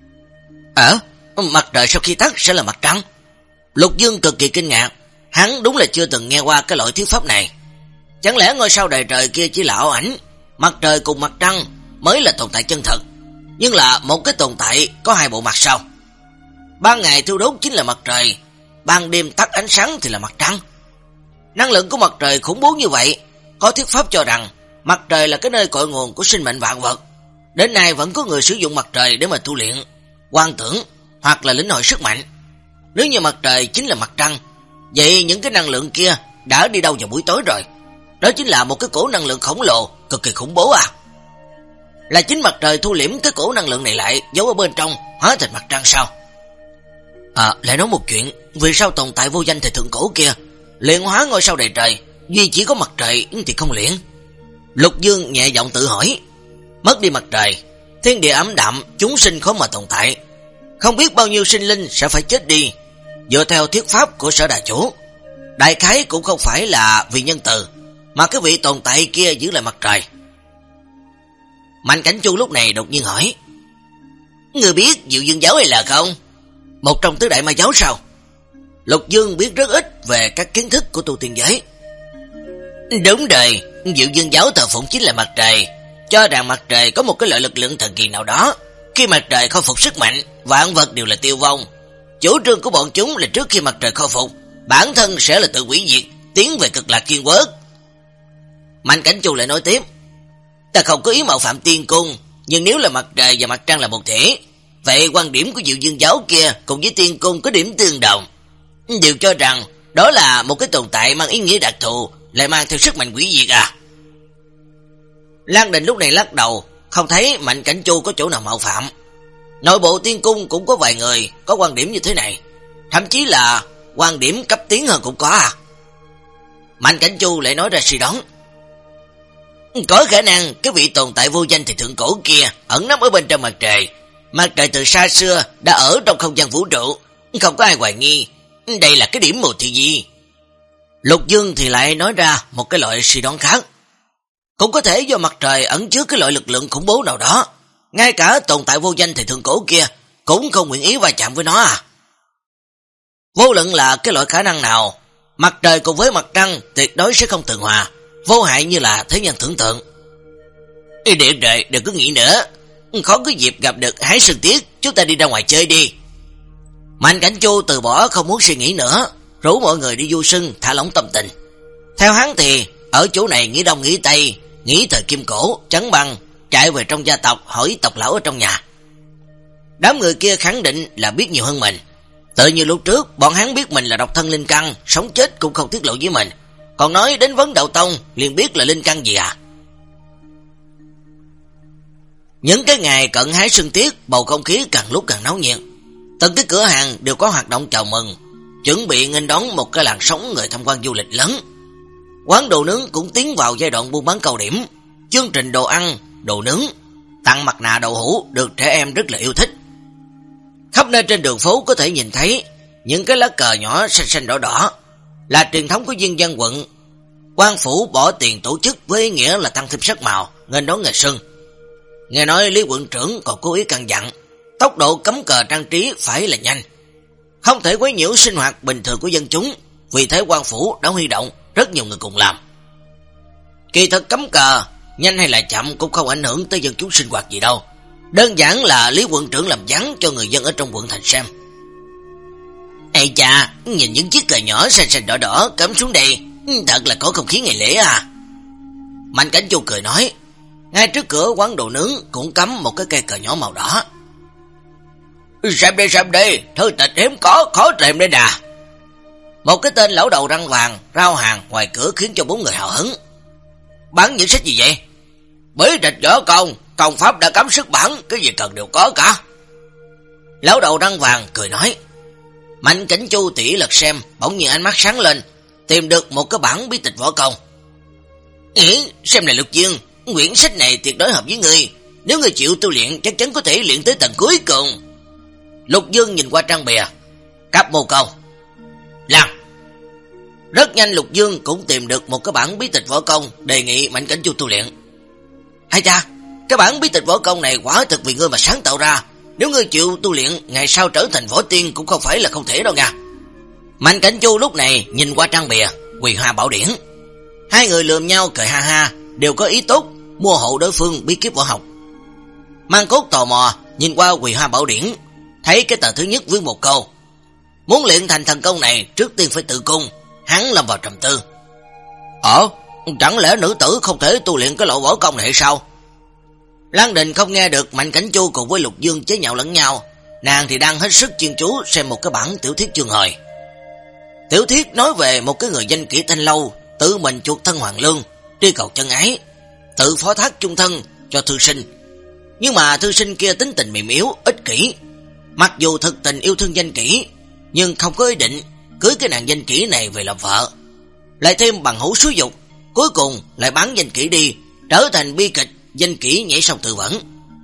Ờ, mặt trời sau khi tắt sẽ là mặt trăng. Lục Dương cực kỳ kinh ngạc, hắn đúng là chưa từng nghe qua cái loại thuyết pháp này. Chẳng lẽ ngôi sao đầy trời kia chỉ là ảo ảnh, mặt trời cùng mặt trăng mới là tồn tại chân thật, nhưng là một cái tồn tại có hai bộ mặt sao? Ban ngày thiêu đốt chính là mặt trời, ban đêm tắt ánh sáng thì là mặt trăng. Năng lượng của mặt trời khủng bố như vậy, có thuyết pháp cho rằng mặt trời là cái nơi cội nguồn của sinh mệnh vạn vật. Đến nay vẫn có người sử dụng mặt trời để mà tu luyện, quan tưởng hoặc là lĩnh hội sức mạnh. Nếu như mặt trời chính là mặt trăng, vậy những cái năng lượng kia đã đi đâu vào buổi tối rồi? Đó chính là một cái cổ năng lượng khổng lồ, cực kỳ khủng bố à. Là chính mặt trời thu liễm cái cổ năng lượng này lại, giấu ở bên trong, hóa thành mặt trăng sao? À, lại nói một chuyện, vì sao tồn tại vô danh thời thượng cổ kia luyện hóa ngôi sao đầy trời, duy chỉ có mặt trời thì không luyện? Lục Dương nhẹ giọng tự hỏi. Mất đi mặt trời, thiên địa ấm đạm, chúng sinh khó mà tồn tại, không biết bao nhiêu sinh linh sẽ phải chết đi. Dựa theo thuyết pháp của Sở Đà Chủ, đại khái cũng không phải là vì nhân từ, mà cái vị tồn tại kia giữ lại mặt trời. Mạnh Cảnh Chu lúc này đột nhiên hỏi, người biết Diệu Dương giáo hay là không? Một trong tứ đại ma giáo sao? Lục Dương biết rất ít về các kiến thức của tu tiên giới. Đúng rồi, Diệu Dương giáo thờ phụng chính là mặt trời, cho rằng mặt trời có một cái loại lực lượng thần kỳ nào đó, khi mặt trời khôi phục sức mạnh, vạn vật đều là tiêu vong. Chủ trương của bọn chúng là trước khi mặt trời khôi phục, bản thân sẽ là tự hủy diệt, tiến về cực lạc thiên quốc. Mạnh Cảnh Chu lại nói tiếp, ta không có ý mạo phạm tiên cung, nhưng nếu là mặt trời và mặt trăng là một thể, vậy quan điểm của Diệu Dương giáo kia cùng với tiên cung có điểm tương đồng, đều cho rằng đó là một cái tồn tại mang ý nghĩa đặc thù, lại mang theo sức mạnh hủy diệt à? Lan Đình lúc này lắc đầu, không thấy Mạnh Cảnh Chu có chỗ nào mạo phạm. Nội bộ tiên cung cũng có vài người có quan điểm như thế này, thậm chí là quan điểm cấp tiến hơn cũng có à. Mạnh Cảnh Chu lại nói ra suy đoán, có khả năng cái vị tồn tại vô danh thì thượng cổ kia ẩn nấp ở bên trong mặt trời. Mặt trời từ xa xưa đã ở trong không gian vũ trụ, không có ai hoài nghi đây là cái điểm mù thị gì. Lục Dương thì lại nói ra một cái loại suy đoán khác, cũng có thể do mặt trời ẩn chứa cái loại lực lượng khủng bố nào đó, ngay cả tồn tại vô danh thì thượng cổ kia cũng không nguyện ý va chạm với nó à. Vô luận là cái loại khả năng nào, mặt trời cùng với mặt trăng tuyệt đối sẽ không tường hòa, vô hại như là thế nhân tưởng tượng. Đi điện rồi, đừng có nghĩ nữa. khó có dịp gặp được Hải Sơn Tiết, chúng ta đi ra ngoài chơi đi. Mạnh Cảnh Chu từ bỏ không muốn suy nghĩ nữa, rủ mọi người đi du sưng, thả lỏng tâm tình. Theo hắn thì ở chỗ này nghĩ đông nghĩ tây, nghĩ thời Kim Cổ, Trấn Băng, chạy về trong gia tộc hỏi tộc lão ở trong nhà. Đám người kia khẳng định là biết nhiều hơn mình. Tự như lúc trước, bọn hắn biết mình là độc thân linh căn, sống chết cũng không tiết lộ với mình. Còn nói đến vấn đạo tông, liền biết là linh căn gì à. Những cái ngày cận Hải Sơn Tiết, bầu không khí càng lúc càng náo nhiệt. Từng cái cửa hàng đều có hoạt động chào mừng, chuẩn bị nghênh đón một cái làn sóng người tham quan du lịch lớn. Quán đồ nướng cũng tiến vào giai đoạn buôn bán cao điểm. Chương trình đồ ăn, đồ nướng, tặng mặt nạ đậu hũ được trẻ em rất là yêu thích. Khắp nơi trên đường phố có thể nhìn thấy những cái lá cờ nhỏ xanh xanh đỏ đỏ, là truyền thống của Diên Dân quận. Quan phủ bỏ tiền tổ chức với ý nghĩa là tăng thêm sắc màu, nghênh đón ngày xuân. Nghe nói Lý quận trưởng còn cố ý căn dặn, tốc độ cắm cờ trang trí phải là nhanh, không thể quấy nhiễu sinh hoạt bình thường của dân chúng. Vì thế quan phủ đã huy động rất nhiều người cùng làm. Kỳ thực cắm cờ nhanh hay là chậm cũng không ảnh hưởng tới dân chúng sinh hoạt gì đâu, đơn giản là Lý quận trưởng làm vắng cho người dân ở trong quận thành xem. Ê cha, nhìn những chiếc cờ nhỏ xanh xanh đỏ đỏ cắm xuống đây, thật là có không khí ngày lễ à. Mạnh Cảnh Chu cười nói. Ngay trước cửa quán đồ nướng cũng cắm một cái cây cờ nhỏ màu đỏ. Xem đi xem đi, thư tịch hiếm có, khó tìm đây nè. Một cái tên lão đầu răng vàng rao hàng ngoài cửa khiến cho bốn người hào hứng. Bán những sách gì vậy? Bí tịch võ công, công pháp đã cấm xuất bản, cái gì cần đều có cả. Lão đầu răng vàng cười nói. Mạnh Cảnh Chu tỉ lật xem, bỗng nhiên ánh mắt sáng lên, tìm được một cái bản bí tịch võ công. Ý, xem này Lục Dương, quyển sách này tuyệt đối hợp với người, nếu người chịu tu luyện chắc chắn có thể luyện tới tầng cuối cùng. Lục Dương nhìn qua trang bìa, cắp một câu làm. Rất nhanh Lục Dương cũng tìm được một cái bản bí tịch võ công, đề nghị Mạnh Cảnh Chu tu luyện. Hay cha, cái bản bí tịch võ công này quả thực vì ngươi mà sáng tạo ra, nếu ngươi chịu tu luyện, ngày sau trở thành võ tiên cũng không phải là không thể đâu nha. Mạnh Cảnh Chu lúc này nhìn qua trang bìa Quỳ Hoa Bảo Điển. Hai người lườm nhau cười ha ha, đều có ý tốt mua hộ đối phương bí kíp võ học. Mang Cốt tò mò nhìn qua Quỳ Hoa Bảo Điển, thấy cái tờ thứ nhất viết một câu: muốn luyện thành thần công này trước tiên phải tự cung. Hắn lâm vào trầm tư. Ờ, chẳng lẽ nữ tử không thể tu luyện cái loại võ công này hay sao? Lan Đình không nghe được Mạnh Cảnh Chu cùng với Lục Dương chế nhạo lẫn nhau, nàng thì đang hết sức chuyên chú xem một cái bản tiểu thuyết chương hồi. Tiểu thuyết nói về một cái người danh kỹ Thanh Lâu tự mình chuộc thân hoàng lương, truy cầu chân ái, tự phó thác chung thân cho thư sinh. Nhưng mà thư sinh kia tính tình mềm yếu, ích kỷ, mặc dù thực tình yêu thương danh kỹ, nhưng không có ý định cưới cái nàng danh kỹ này về làm vợ, lại thêm bằng hữu xúi dục, cuối cùng lại bán danh kỹ đi, trở thành bi kịch danh kỹ nhảy sông tự vẫn.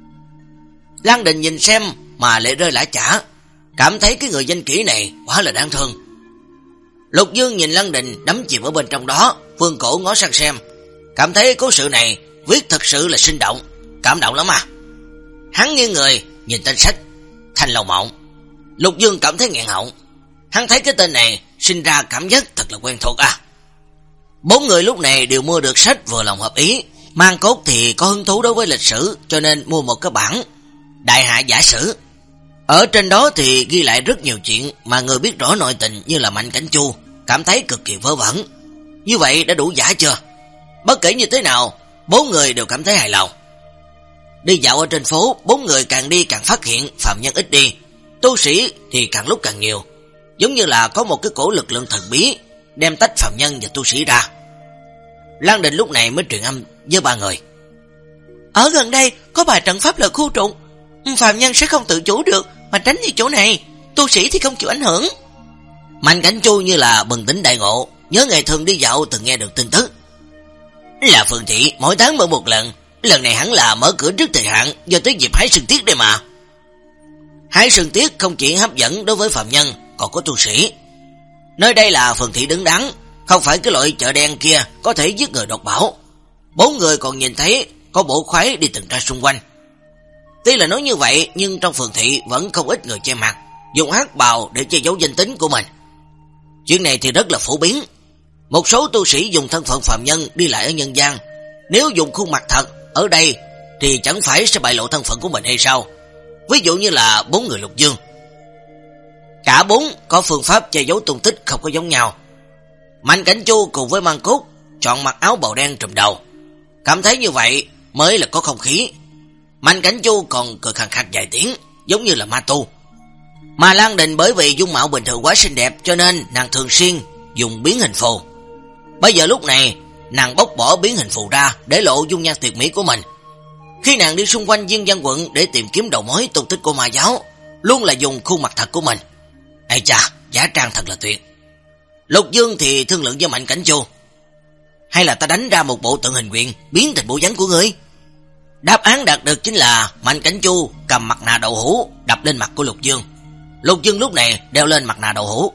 Lan Đình nhìn xem mà lại rơi lã chả, cảm thấy cái người danh kỹ này quá là đáng thương. Lục Dương nhìn Lan Đình đắm chìm ở bên trong đó, vương cổ ngó sang xem, cảm thấy cố sự này viết thật sự là sinh động, cảm động lắm à. Hắn nghiêng người nhìn tên sách Thanh Lâu Mộng. Lục Dương cảm thấy nghẹn họng, hắn thấy cái tên này sinh ra cảm giác thật là quen thuộc à. Bốn người lúc này đều mua được sách vừa lòng hợp ý. Mang Cốt thì có hứng thú đối với lịch sử, cho nên mua một cái bản Đại Hạ Giả Sử. Ở trên đó thì ghi lại rất nhiều chuyện mà người biết rõ nội tình như là Mạnh Cảnh Chu cảm thấy cực kỳ vớ vẩn. Như vậy đã đủ giả chưa? Bất kể như thế nào, bốn người đều cảm thấy hài lòng. Đi dạo ở trên phố, bốn người càng đi càng phát hiện phạm nhân ít đi, tu sĩ thì càng lúc càng nhiều, giống như là có một cái cổ lực lượng thần bí đem tách phạm nhân và tu sĩ ra. Lan Đình lúc này mới truyền âm với ba người. Ở gần đây có bài trận pháp là khu trụng, phạm nhân sẽ không tự chủ được mà tránh đi chỗ này, tu sĩ thì không chịu ảnh hưởng. Mạnh Cảnh Chu như là bừng tỉnh đại ngộ, nhớ ngày thường đi dạo từng nghe được tin tức. Là Phường Thị mỗi tháng mở một lần, lần này hẳn là mở cửa trước thời hạn do tới dịp Hải Sơn Tiết đây mà. Hải Sơn Tiết không chỉ hấp dẫn đối với phạm nhân, còn có tu sĩ. Nơi đây là Phường Thị đứng đắn, không phải cái loại chợ đen kia có thể giết người đột bảo. Bốn người còn nhìn thấy có bộ khoái đi tuần tra xung quanh. Tuy là nói như vậy, nhưng trong Phường Thị vẫn không ít người che mặt, dùng hắc bào để che giấu danh tính của mình. Chuyện này thì rất là phổ biến. Một số tu sĩ dùng thân phận phạm nhân đi lại ở nhân gian, nếu dùng khuôn mặt thật ở đây thì chẳng phải sẽ bại lộ thân phận của mình hay sao? Ví dụ như là bốn người Lục Dương. Cả bốn có phương pháp che giấu tung tích không có giống nhau. Mạnh Cảnh Chu cùng với Mang Cốt chọn mặc áo bào đen trùm đầu. Cảm thấy như vậy mới là có không khí. Mạnh Cảnh Chu còn cười khàn khàn vài tiếng, giống như là ma tu. Mà Lan Đình bởi vì dung mạo bình thường quá xinh đẹp cho nên nàng thường xuyên dùng biến hình phù. Bây giờ lúc này nàng bóc bỏ biến hình phù ra để lộ dung nhan tuyệt mỹ của mình. Khi nàng đi xung quanh Diên Văn quận để tìm kiếm đầu mối tung tích của ma giáo, luôn là dùng khuôn mặt thật của mình. Ây chà, giả trang thật là tuyệt. Lục Dương thì thương lượng với Mạnh Cảnh Chu. Hay là ta đánh ra một bộ tượng hình quyền biến thành bộ dáng của ngươi? Đáp án đạt được chính là Mạnh Cảnh Chu cầm mặt nạ đậu hũ đập lên mặt của Lục Dương. Lục Dương lúc này đeo lên mặt nạ đậu hũ.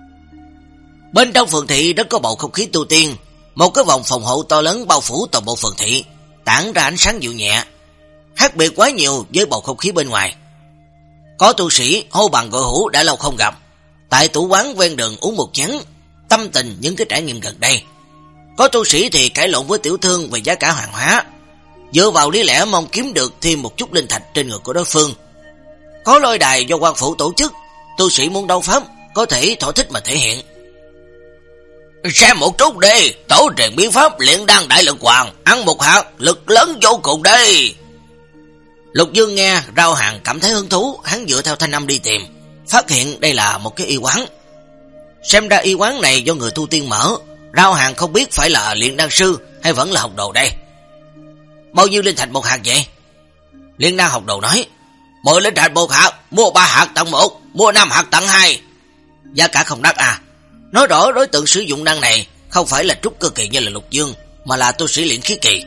Bên trong phường thị rất có bầu không khí tu tiên, một cái vòng phòng hộ to lớn bao phủ toàn bộ phường thị, tản ra ánh sáng dịu nhẹ, khác biệt quá nhiều với bầu không khí bên ngoài. Có tu sĩ hô bằng gọi hữu đã lâu không gặp, tại tủ quán ven đường uống một chén, tâm tình những cái trải nghiệm gần đây. Có tu sĩ thì cãi lộn với tiểu thương về giá cả hàng hóa, dựa vào lý lẽ mong kiếm được thêm một chút linh thạch trên người của đối phương. Có lôi đài do quan phủ tổ chức, tu sĩ muốn đấu pháp có thể thỏa thích mà thể hiện. Xem một chút đi, tổ truyền biến pháp luyện đan đại lực hoàng, ăn một hạt lực lớn vô cùng đây. Lục Dương nghe rao hàng cảm thấy hứng thú, hắn dựa theo thanh âm đi tìm, phát hiện đây là một cái y quán. Xem ra y quán này do người tu tiên mở, rao hàng không biết phải là luyện đan sư hay vẫn là học đồ đây. Bao nhiêu linh thạch một hạt vậy? Luyện đan học đồ nói, mười linh thạch một hạt, mua ba hạt tặng một, mua năm hạt tặng hai. Giá cả không đắt à? Nói rõ đối tượng sử dụng đan này không phải là trúc cơ kỳ như là Lục Dương, mà là tu sĩ luyện khí kỳ.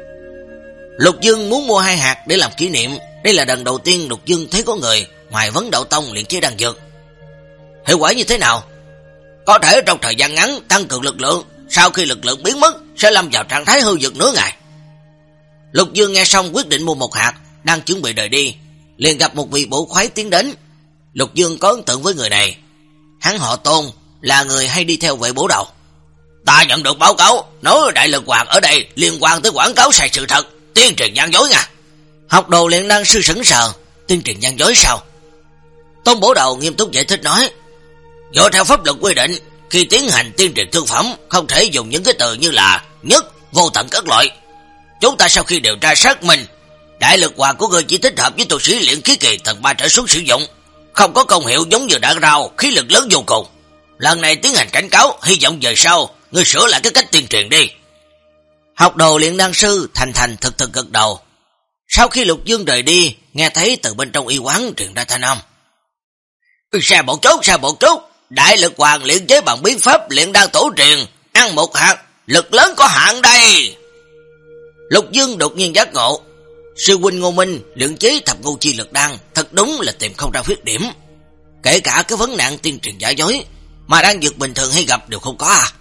Lục Dương muốn mua hai hạt để làm kỷ niệm. Đây là lần đầu tiên Lục Dương thấy có người ngoài Vấn Đạo Tông luyện chế đan dược. Hiệu quả như thế nào? Có thể trong thời gian ngắn tăng cường lực lượng, sau khi lực lượng biến mất sẽ lâm vào trạng thái hư dược nửa ngày. Lục Dương nghe xong quyết định mua một hạt, đang chuẩn bị rời đi, liền gặp một vị bộ khoái tiến đến. Lục Dương có ấn tượng với người này. Hắn họ Tôn, là người hay đi theo vệ bổ đầu. Ta nhận được báo cáo nói đại lực hoàng ở đây liên quan tới quảng cáo sai sự thật, tuyên truyền gian dối nha. Học đồ luyện đan sư sững sờ, tuyên truyền gian dối sao? Tôn bổ đầu nghiêm túc giải thích nói, dựa theo pháp luật quy định, khi tiến hành tuyên truyền thương phẩm không thể dùng những cái từ như là nhất, vô tận các loại. Chúng ta sau khi điều tra xác minh, đại lực hoàng của ngươi chỉ thích hợp với tu sĩ luyện khí kỳ tầng ba trở xuống sử dụng, không có công hiệu giống như đạn rau, khí lực lớn vô cùng. Lần này tiến hành cảnh cáo, hy vọng về sau ngươi sửa lại cái cách tuyên truyền đi. Học đồ luyện đan sư thành thành thực thực gật đầu. Sau khi Lục Dương rời đi, nghe thấy từ bên trong y quán truyền ra thanh âm. Xa một chút, xa một chút, đại lực hoàng luyện chế bằng biến pháp luyện đan tổ truyền, ăn một hạt, lực lớn có hạn đây. Lục Dương đột nhiên giác ngộ, sư huynh Ngô Minh luyện chế thập ngũ chi lực đan thật đúng là tìm không ra khuyết điểm. Kể cả cái vấn nạn tuyên truyền giả dối mà đang dược bình thường hay gặp đều không có à.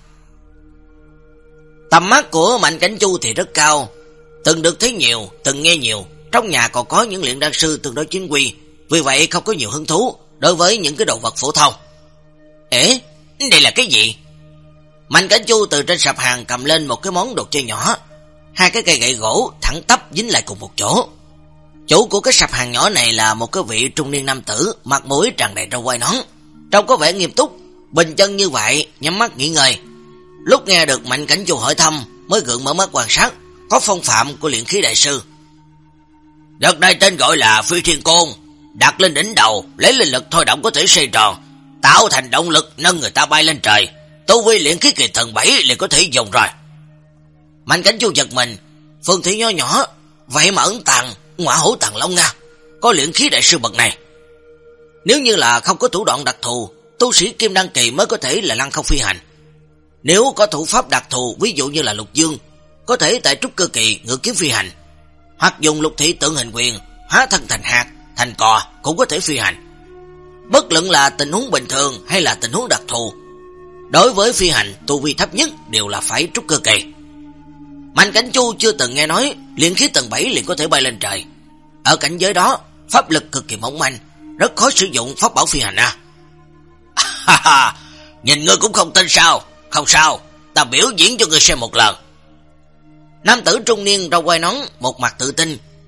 Tầm mắt của Mạnh Cảnh Chu thì rất cao, từng được thấy nhiều, từng nghe nhiều. Trong nhà còn có những luyện đan sư tương đối chính quy, vì vậy không có nhiều hứng thú đối với những cái đồ vật phổ thông. Ế, đây là cái gì? Mạnh Cảnh Chu từ trên sạp hàng cầm lên một cái món đồ chơi nhỏ, hai cái cây gậy gỗ thẳng tắp dính lại cùng một chỗ. Chủ của cái sạp hàng nhỏ này là một cái vị trung niên nam tử, mặt mũi tràn đầy râu quai nón, trông có vẻ nghiêm túc, bình chân như vậy, nhắm mắt nghỉ ngơi. Lúc nghe được Mạnh Cảnh Chu hỏi thăm, mới gượng mở mắt quan sát, có phong phạm của luyện khí đại sư. Đợt đây tên gọi là Phi Thiên Côn, đặt lên đỉnh đầu, lấy linh lực thôi động có thể xoay tròn, tạo thành động lực nâng người ta bay lên trời. Tu vi luyện khí kỳ tầng bảy liền có thể dùng rồi. Mạnh Cảnh Chu giật mình, phường thị nho nhỏ, vậy mà ẩn tàng Ngọa Hổ Tàng Long Nga, có luyện khí đại sư bậc này. Nếu như là không có thủ đoạn đặc thù, tu sĩ kim đan kỳ mới có thể là lăng không phi hành. Nếu có thủ pháp đặc thù, ví dụ như là Lục Dương, có thể tại trúc cơ kỳ ngự kiếm phi hành, hoặc dùng lục thị tượng hình quyền, hóa thân thành hạt, thành cò cũng có thể phi hành. Bất luận là tình huống bình thường hay là tình huống đặc thù, đối với phi hành, tu vi thấp nhất đều là phải trúc cơ kỳ. Mạnh Cảnh Chu chưa từng nghe nói luyện khí tầng bảy liền có thể bay lên trời. Ở cảnh giới đó, pháp lực cực kỳ mỏng manh, rất khó sử dụng pháp bảo phi hành à. Ha ha, nhìn ngươi cũng không tin sao? Không sao, ta biểu diễn cho ngươi xem một lần. Nam tử trung niên râu quai nón một mặt tự tin,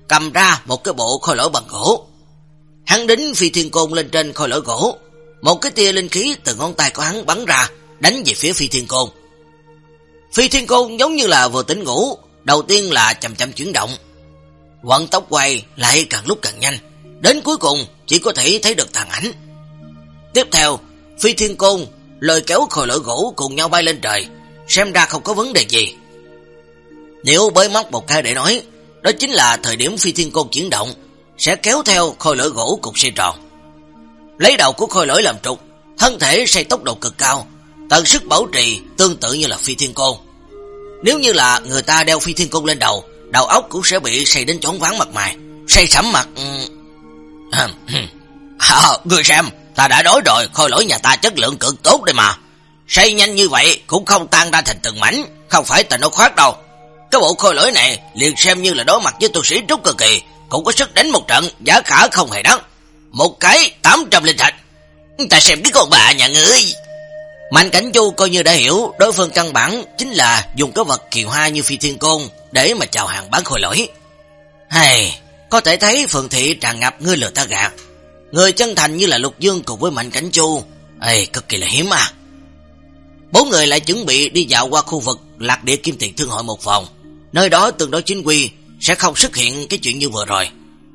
cầm ra một cái bộ khôi lỗi bằng gỗ. Hắn đính phi thiên côn lên trên khôi lỗi gỗ, một cái tia linh khí từ ngón tay của hắn bắn ra, đánh về phía phi thiên côn. Phi thiên côn giống như là vừa tỉnh ngủ, đầu tiên là chậm chậm chuyển động, vận tốc quay lại càng lúc càng nhanh, đến cuối cùng chỉ có thể thấy được tàn ảnh. Tiếp theo, phi thiên côn lôi kéo khôi lỗi gỗ cùng nhau bay lên trời, xem ra không có vấn đề gì. Nếu bới móc một cái để nói, đó chính là thời điểm phi thiên côn chuyển động sẽ kéo theo khôi lỗi gỗ cục xoay tròn. Lấy đầu của khôi lỗi làm trục, thân thể xoay tốc độ cực cao, tần sức bảo trì tương tự như là phi thiên côn. Nếu như là người ta đeo phi thiên côn lên đầu, đầu óc cũng sẽ bị xoay đến choáng váng mặt mày, xoay sẫm mặt. À, người xem, ta đã nói rồi, khôi lỗi nhà ta chất lượng cực tốt đây mà. Xoay nhanh như vậy cũng không tan ra thành từng mảnh, không phải tình nó khoát đâu. Cái bộ khôi lỗi này liền xem như là đối mặt với tu sĩ trúc cơ kỳ cũng có sức đánh một trận, giá cả không hề đắt. Một cái tám trăm linh thạch. Ta xem cái con bà nhà ngươi. Mạnh Cảnh Chu coi như đã hiểu đối phương căn bản chính là dùng cái vật kỳ hoa như phi thiên côn để mà chào hàng bán khôi lỗi. Hay, có thể thấy phường thị tràn ngập ngươi lừa ta gạt. Người chân thành như là Lục Dương cùng với Mạnh Cảnh Chu, ê, cực kỳ là hiếm à. Bốn người lại chuẩn bị đi dạo qua khu vực Lạc Địa Kim Tiền Thương hội một vòng. Nơi đó tương đối chính quy, sẽ không xuất hiện cái chuyện như vừa rồi.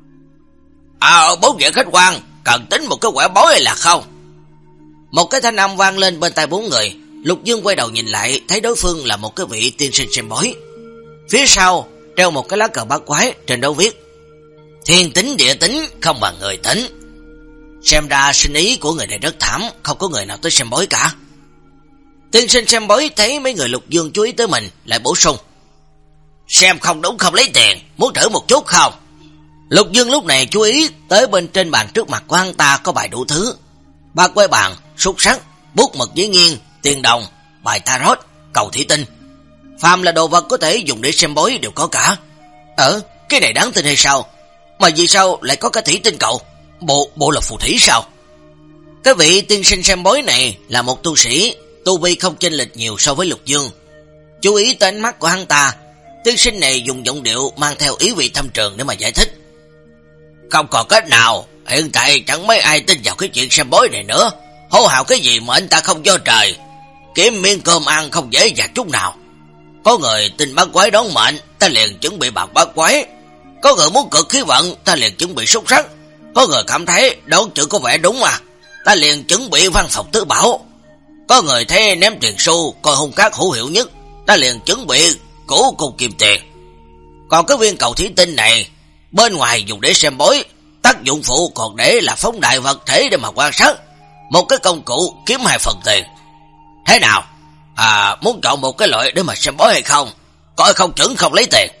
À, bốn vị khách quan, cần tính một cái quẻ bói hay là không? Một cái thanh âm vang lên bên tai bốn người. Lục Dương quay đầu nhìn lại, thấy đối phương là một cái vị tiên sinh xem bói. Phía sau treo một cái lá cờ bát quái, trên đó viết: thiên tính địa tính không bằng người tính. Xem ra sinh ý của người này rất thảm, không có người nào tới xem bói cả. Tiên sinh xem bói thấy mấy người Lục Dương chú ý tới mình, lại bổ sung: xem không đúng không lấy tiền, muốn thử một chút không? Lục Dương lúc này chú ý tới bên trên bàn trước mặt của hắn ta có bài đủ thứ: ba quay bàn, xúc sắc, bút mực giấy nghiêng, tiền đồng, bài tarot, cầu thủy tinh. Phàm là đồ vật có thể dùng để xem bói đều có cả. Ờ, cái này đáng tin hay sao? Mà vì sao lại có cái thủy tinh cậu? Bộ, bộ là phù thủy sao? Cái vị tiên sinh xem bói này là một tu sĩ, tu vi không chênh lệch nhiều so với Lục Dương. Chú ý tới ánh mắt của hắn ta, tiên sinh này dùng giọng điệu mang theo ý vị thâm trường để mà giải thích. Không còn cách nào, hiện tại chẳng mấy ai tin vào cái chuyện xem bói này nữa. Hô hào cái gì mà anh ta không cho trời, kiếm miếng cơm ăn không dễ dàng chút nào. Có người tin bát quái đón mệnh, ta liền chuẩn bị bạc bát quái. Có người muốn cực khí vận, ta liền chuẩn bị xúc sắc. Có người cảm thấy đón chữ có vẻ đúng mà, ta liền chuẩn bị văn phòng tứ bảo. Có người thấy ném tiền xu coi hung cát hữu hiệu nhất, ta liền chuẩn bị cổ cùng kim tiền. Còn cái viên cầu thủy tinh này, bên ngoài dùng để xem bói, tác dụng phụ còn để là phóng đại vật thể để mà quan sát, một cái công cụ kiếm hai phần tiền. Thế nào? À, muốn chọn một cái loại để mà xem bói hay không? Coi không chuẩn không lấy tiền.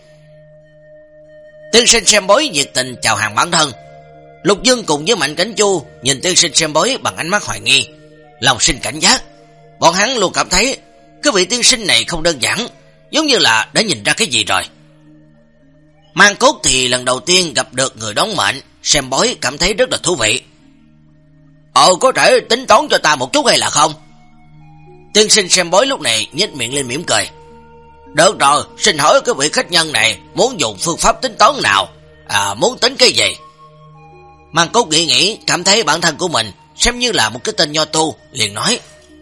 Tiên sinh xem bói nhiệt tình chào hàng bản thân. Lục Dương cùng với Mạnh Cảnh Chu nhìn tiên sinh xem bói bằng ánh mắt hoài nghi, lòng sinh cảnh giác. Bọn hắn luôn cảm thấy cái vị tiên sinh này không đơn giản, giống như là đã nhìn ra cái gì rồi. Mang Cốt thì lần đầu tiên gặp được người đón mệnh xem bói, cảm thấy rất là thú vị. Ồ, có thể tính toán cho ta một chút hay là không? Tiên sinh xem bói lúc này nhếch miệng lên mỉm cười. Được rồi, xin hỏi cái vị khách nhân này muốn dùng phương pháp tính toán nào? À, muốn tính cái gì? Mang Cốt nghĩ nghĩ, cảm thấy bản thân của mình xem như là một cái tên nho tu, liền nói: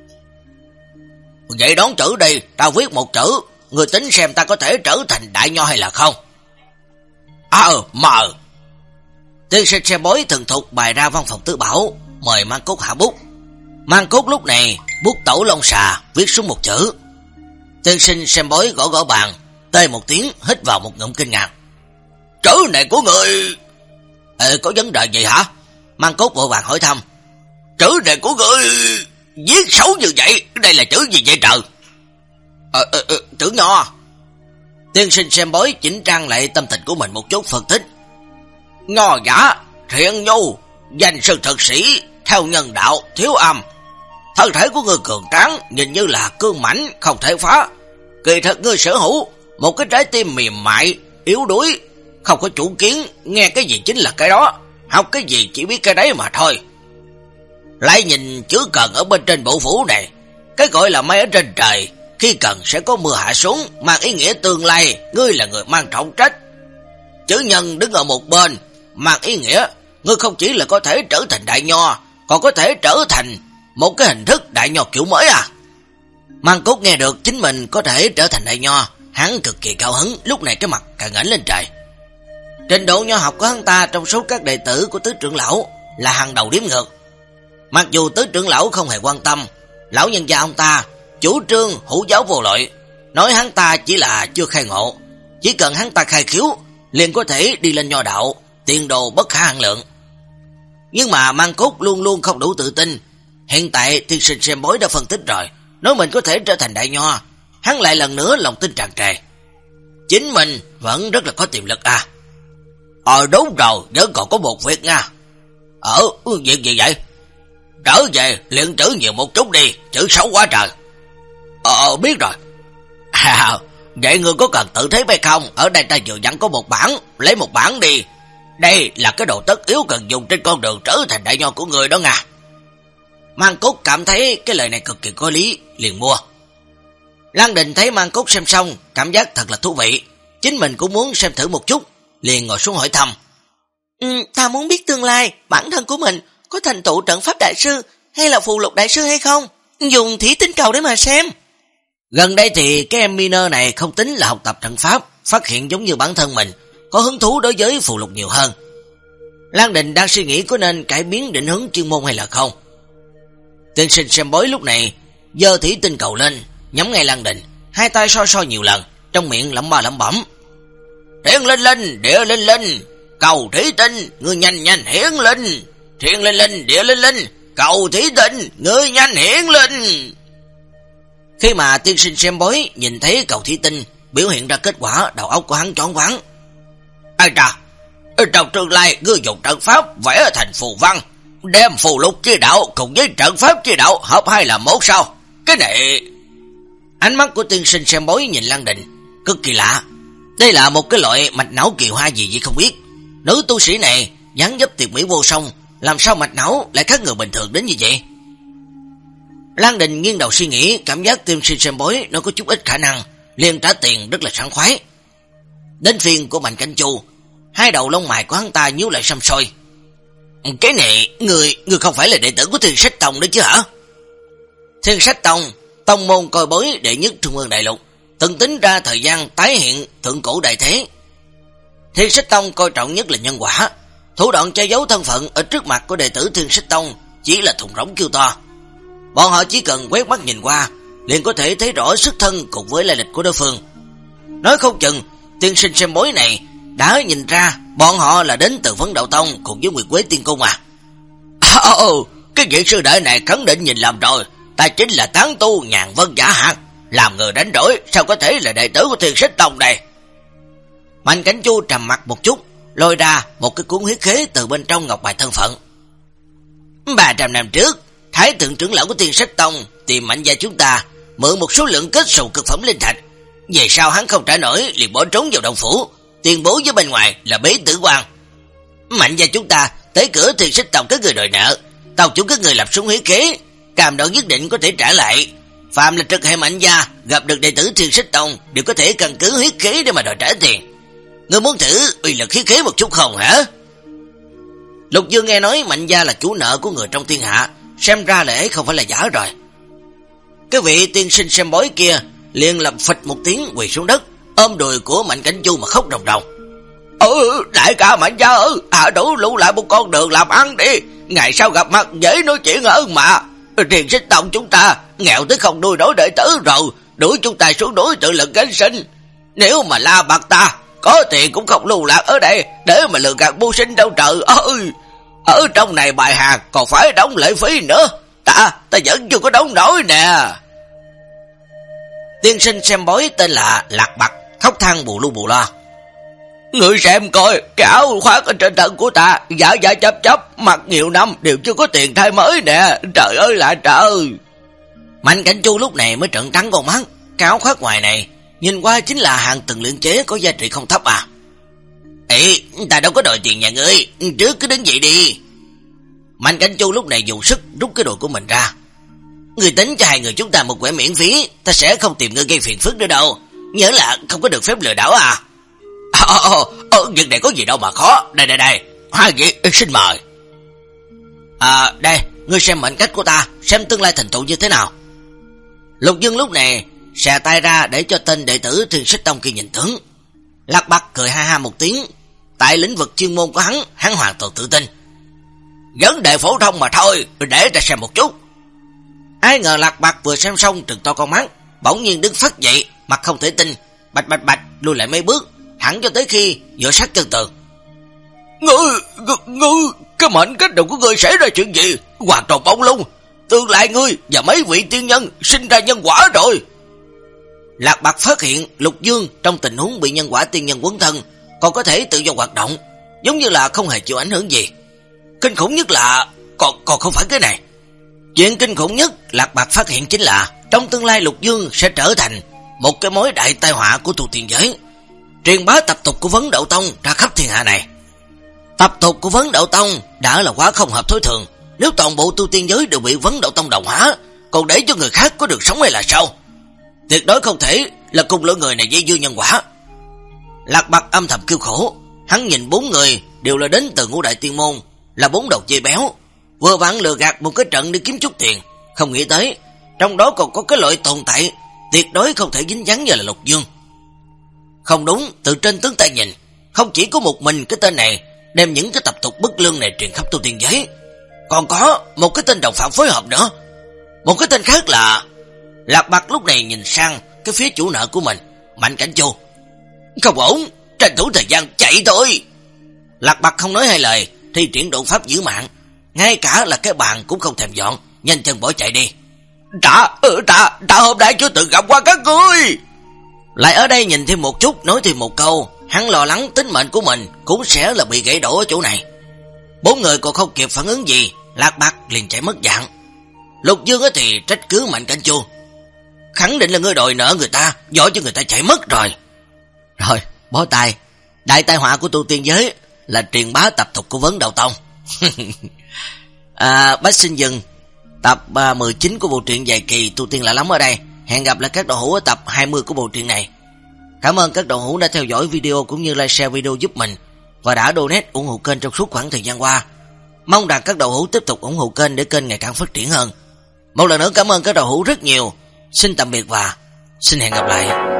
vậy đón chữ đi, ta viết một chữ, người tính xem ta có thể trở thành đại nho hay là không. Ờ, mờ. Tiên sinh xem bói thần thục bày ra văn phòng tứ bảo, mời Mang Cốt hạ bút. Mang Cốt lúc này bút tẩu lông xà viết xuống một chữ. Tiên sinh xem bói gõ gõ bàn, tê một tiếng, hít vào một ngụm kinh ngạc. Chữ này của người... Ờ, có vấn đề gì hả? Mang Cốt vội vàng hỏi thăm. Chữ này của người viết xấu như vậy, đây là chữ gì vậy trời? Ờ, ờ, ờ chữ nho. Tiên sinh xem bói chỉnh trang lại tâm tình của mình một chút, phân tích. Nho giả, thiện nhu, danh sư thực sĩ, theo nhân đạo, thiếu âm. Thân thể của người cường tráng, nhìn như là cương mãnh, không thể phá. Kỳ thật ngươi sở hữu một cái trái tim mềm mại, yếu đuối, không có chủ kiến, nghe cái gì chính là cái đó, học cái gì chỉ biết cái đấy mà thôi. Lại nhìn chữ cần ở bên trên bộ phủ này, cái gọi là mây ở trên trời, khi cần sẽ có mưa hạ xuống, mang ý nghĩa tương lai, ngươi là người mang trọng trách. chữ nhân đứng ở một bên, mang ý nghĩa ngươi không chỉ là có thể trở thành đại nho, còn có thể trở thành một cái hình thức đại nho kiểu mới à. Mang Cốt nghe được chính mình có thể trở thành đại nho, hắn cực kỳ cao hứng, lúc này cái mặt càng ngẩng lên trời. Trình độ nho học của hắn ta trong số các đệ tử của tứ trưởng lão là hàng đầu đếm ngược. Mặc dù tứ trưởng lão không hề quan tâm, lão nhân gia ông ta chủ trương hữu giáo vô loại, nói hắn ta chỉ là chưa khai ngộ, chỉ cần hắn ta khai khiếu liền có thể đi lên nho đạo, tiền đồ bất khả hạn lượng. Nhưng mà Mang Cốt luôn luôn không đủ tự tin. Hiện tại tiên sinh xem bói đã phân tích rồi, nói mình có thể trở thành đại nho, hắn lại lần nữa lòng tin tràn trề. Chính mình vẫn rất là có tiềm lực à. Ờ đúng rồi, vẫn còn có một việc nha. Ờ, việc gì vậy? Trở về luyện chữ nhiều một chút đi, chữ xấu quá trời. Ờ, biết rồi. À, vậy ngươi có cần tự thấy hay không? Ở đây ta vừa dặn có một bản, lấy một bản đi. Đây là cái đồ tất yếu cần dùng trên con đường trở thành đại nho của người đó nha. Mang Cốt cảm thấy cái lời này cực kỳ có lý, liền mua. Lăng Đình thấy Mang Cốt xem xong, cảm giác thật là thú vị, chính mình cũng muốn xem thử một chút, liền ngồi xuống hỏi thăm. Ừ, ta muốn biết tương lai bản thân của mình có thành tựu trận pháp đại sư hay là phù lục đại sư hay không, dùng thí tinh cầu để mà xem. Gần đây thì cái em Miner này không tính là học tập trận pháp, phát hiện giống như bản thân mình có hứng thú đối với phù lục nhiều hơn. Lăng Đình đang suy nghĩ có nên cải biến định hướng chuyên môn hay là không. Tiên sinh xem bói lúc này giơ thủy tinh cầu lên, nhắm ngay Lăng Đình, hai tay so so nhiều lần, trong miệng lẩm ba lẩm bẩm. Thiên linh linh, địa linh linh, cầu thủy tinh, ngươi nhanh nhanh hiển linh. Thiên linh linh, địa linh linh, cầu thủy tinh, ngươi nhanh hiển linh. Khi mà tiên sinh xem bói nhìn thấy cầu thủy tinh biểu hiện ra kết quả, đầu óc của hắn choáng váng. Ai trà, trong tương lai ngươi dùng trận pháp vẽ thành phù văn, đem phù lục chi đạo cùng với trận pháp chi đạo hợp hai là một sao? Cái này... Ánh mắt của tiên sinh xem bói nhìn Lăng Đình cực kỳ lạ. Đây là một cái loại mạch não kỳ hoa gì vậy không biết. Nữ tu sĩ này dáng dấp tuyệt mỹ vô song, làm sao mạch não lại khác người bình thường đến như vậy? Lăng Đình nghiêng đầu suy nghĩ, cảm giác tiên sinh xem bói nó có chút ít khả năng, liền trả tiền rất là sảng khoái. Đến phiên của Mạnh Cảnh Chu, hai đầu lông mày của hắn ta nhíu lại xăm soi. Cái này, người người không phải là đệ tử của Thiên Sách Tông đó chứ hả? Thiên Sách Tông, tông môn coi bói đệ nhất Trung ương đại lục, từng tính ra thời gian tái hiện thượng cổ đại thế. Thiên Sách Tông coi trọng nhất là nhân quả, thủ đoạn che giấu thân phận ở trước mặt của đệ tử Thiên Sách Tông chỉ là thùng rỗng kêu to. Bọn họ chỉ cần quét mắt nhìn qua liền có thể thấy rõ sức thân cùng với lai lịch của đối phương. Nói không chừng tiên sinh xem bói này đã nhìn ra bọn họ là đến từ Vấn Đạo Tông cùng với Nguyệt Quế Tiên Cung à. Ồ, cái vị sư đệ này khẳng định nhìn lầm rồi, ta chính là tán tu Nhàn Vân giả hạt, làm người đánh đổi, sao có thể là đệ tử của Thiên Sách Tông đây? Mạnh Cảnh Chu trầm mặt một chút, lôi ra một cái cuốn huyết khế từ bên trong ngọc bài thân phận. Ba trăm năm trước, Thái thượng trưởng lão của Thiên Sách Tông tìm Mạnh gia chúng ta mượn một số lượng kết xù cực phẩm linh thạch, về sau hắn không trả nổi liền bỏ trốn vào động phủ, tuyên bố với bên ngoài là bế tử quan. Mạnh gia chúng ta tới cửa Thiên Sách Tông các người đòi nợ, tàu chủ các người lập xuống huyết khế, cam đoan nhất định có thể trả lại. Phạm là trực hệ Mạnh gia gặp được đệ tử Thiên Sách Tông đều có thể căn cứ huyết khế để mà đòi trả tiền. Ngươi muốn thử uy lực huyết khế một chút không hả? Lục Dương nghe nói Mạnh gia là chủ nợ của người trong thiên hạ, xem ra lẽ không phải là giả rồi. Cái vị tiên sinh xem bói kia liền lập phịch một tiếng quỳ xuống đất, ôm đùi của Mạnh Cảnh Chu mà khóc ròng ròng. Ừ, đại ca Mạnh gia ơi, hạ đủ lũ lại một con đường làm ăn đi, ngày sau gặp mặt dễ nói chuyện hơn mà. Thiên Sách Tông chúng ta nghèo tới không nuôi nổi đệ tử rồi, đuổi chúng ta xuống núi tự lực gánh sinh. Nếu mà la bạc ta, có tiền cũng không lưu lạc ở đây để mà lừa gạt mưu sinh đâu trời ơi. Ở trong này bài hàng còn phải đóng lệ phí nữa, ta ta vẫn chưa có đóng nổi nè. Tiên sinh xem bói tên là Lạc Bạc khóc than bù lu bù lo. Người xem coi, cái áo khoác ở trên thân của ta giả giả chấp chấp, mặc nhiều năm đều chưa có tiền thay mới nè, trời ơi là trời. Mạnh Cảnh Chu lúc này mới trợn trắng con mắt, cái áo khoác ngoài này nhìn qua chính là hàng từng luyện chế có giá trị không thấp à. Ê, ta đâu có đòi tiền nhà ngươi, trước cứ đứng dậy đi. Mạnh Cảnh Chu lúc này dùng sức rút cái đồ của mình ra. Người tính cho hai người chúng ta một quẻ miễn phí, ta sẽ không tìm ngươi gây phiền phức nữa đâu, nhớ là không có được phép lừa đảo à. Ồ, Ờ, việc này có gì đâu mà khó. Đây đây đây, hai vị xin mời. À, đây, ngươi xem mệnh cách của ta, xem tương lai thành tựu như thế nào. Lục Dương lúc này xè tay ra để cho tên đệ tử Thiên Xích Tông kia nhìn tướng. Lạc Bạc cười ha ha một tiếng. Tại lĩnh vực chuyên môn của hắn, hắn hoàn toàn tự tin. Vấn đề phổ thông mà thôi, để ta xem một chút. Ai ngờ Lạc Bạc vừa xem xong trừng to con mắt, bỗng nhiên đứng phát dậy, mặt không thể tin, bạch bạch bạch lùi lại mấy bước, thẳng cho tới khi dựa sát chân tường. Ngươi, ngươi, cái mệnh cách đầu của ngươi xảy ra chuyện gì? Hoàn toàn bông lung. Tương lai ngươi và mấy vị tiên nhân sinh ra nhân quả rồi. Lạc Bạc phát hiện Lục Dương trong tình huống bị nhân quả tiên nhân quấn thân còn có thể tự do hoạt động, giống như là không hề chịu ảnh hưởng gì. Kinh khủng nhất là còn còn không phải cái này. Chuyện kinh khủng nhất Lạc Bạc phát hiện chính là trong tương lai Lục Dương sẽ trở thành một cái mối đại tai họa của tu tiên giới, truyền bá tập tục của Vấn Đậu Tông ra khắp thiên hạ này. Tập tục của Vấn Đậu Tông đã là quá không hợp thói thường, nếu toàn bộ tu tiên giới đều bị Vấn Đậu Tông đồng hóa, còn để cho người khác có được sống hay là sao? Tuyệt đối không thể là cùng lứa người này dây dưa nhân quả. Lạc Bạc âm thầm kêu khổ, hắn nhìn bốn người đều là đến từ ngũ đại tiên môn, là bốn đầu dê béo, vừa vặn lừa gạt một cái trận đi kiếm chút tiền, không nghĩ tới trong đó còn có cái loại tồn tại tuyệt đối không thể dính dáng như là Lục Dương. Không đúng, từ trên tướng tay nhìn, không chỉ có một mình cái tên này đem những cái tập tục bất lương này truyền khắp tu tiên giới, còn có một cái tên đồng phạm phối hợp nữa. Một cái tên khác là... Lạc Bạc lúc này nhìn sang cái phía chủ nợ của mình, Mạnh Cảnh Chu. Không ổn, tranh thủ thời gian chạy thôi. Lạc Bạc không nói hai lời, thi triển độn pháp giữ mạng, ngay cả là cái bàn cũng không thèm dọn, nhanh chân bỏ chạy đi. Trả, ừ, trả, trả hôm nay chưa từng gặp qua các ngươi. Lại ở đây nhìn thêm một chút, nói thêm một câu, hắn lo lắng tính mệnh của mình cũng sẽ là bị gãy đổ ở chỗ này. Bốn người còn không kịp phản ứng gì, Lạc Bạc liền chạy mất dạng. Lục Dương thì trách cứ Mạnh Cảnh Chu. Khẳng định là ngươi đòi nợ người ta, dội cho người ta chạy mất rồi. Rồi, bó tay, đại tai họa của tu tiên giới là truyền bá tập tục của Vấn Đậu Tông. à, Bách xin dừng tập uh, mười chín của bộ truyện dài kỳ Tu Tiên Lạ Lắm ở đây. Hẹn gặp lại các đội hữu ở tập hai mươi của bộ truyện này. Cảm ơn các đội hữu đã theo dõi video cũng như like share video giúp mình và đã donate ủng hộ kênh trong suốt khoảng thời gian qua. Mong rằng các đội hữu tiếp tục ủng hộ kênh để kênh ngày càng phát triển hơn. Một lần nữa cảm ơn các đội hữu rất nhiều. Xin tạm biệt và xin hẹn gặp lại.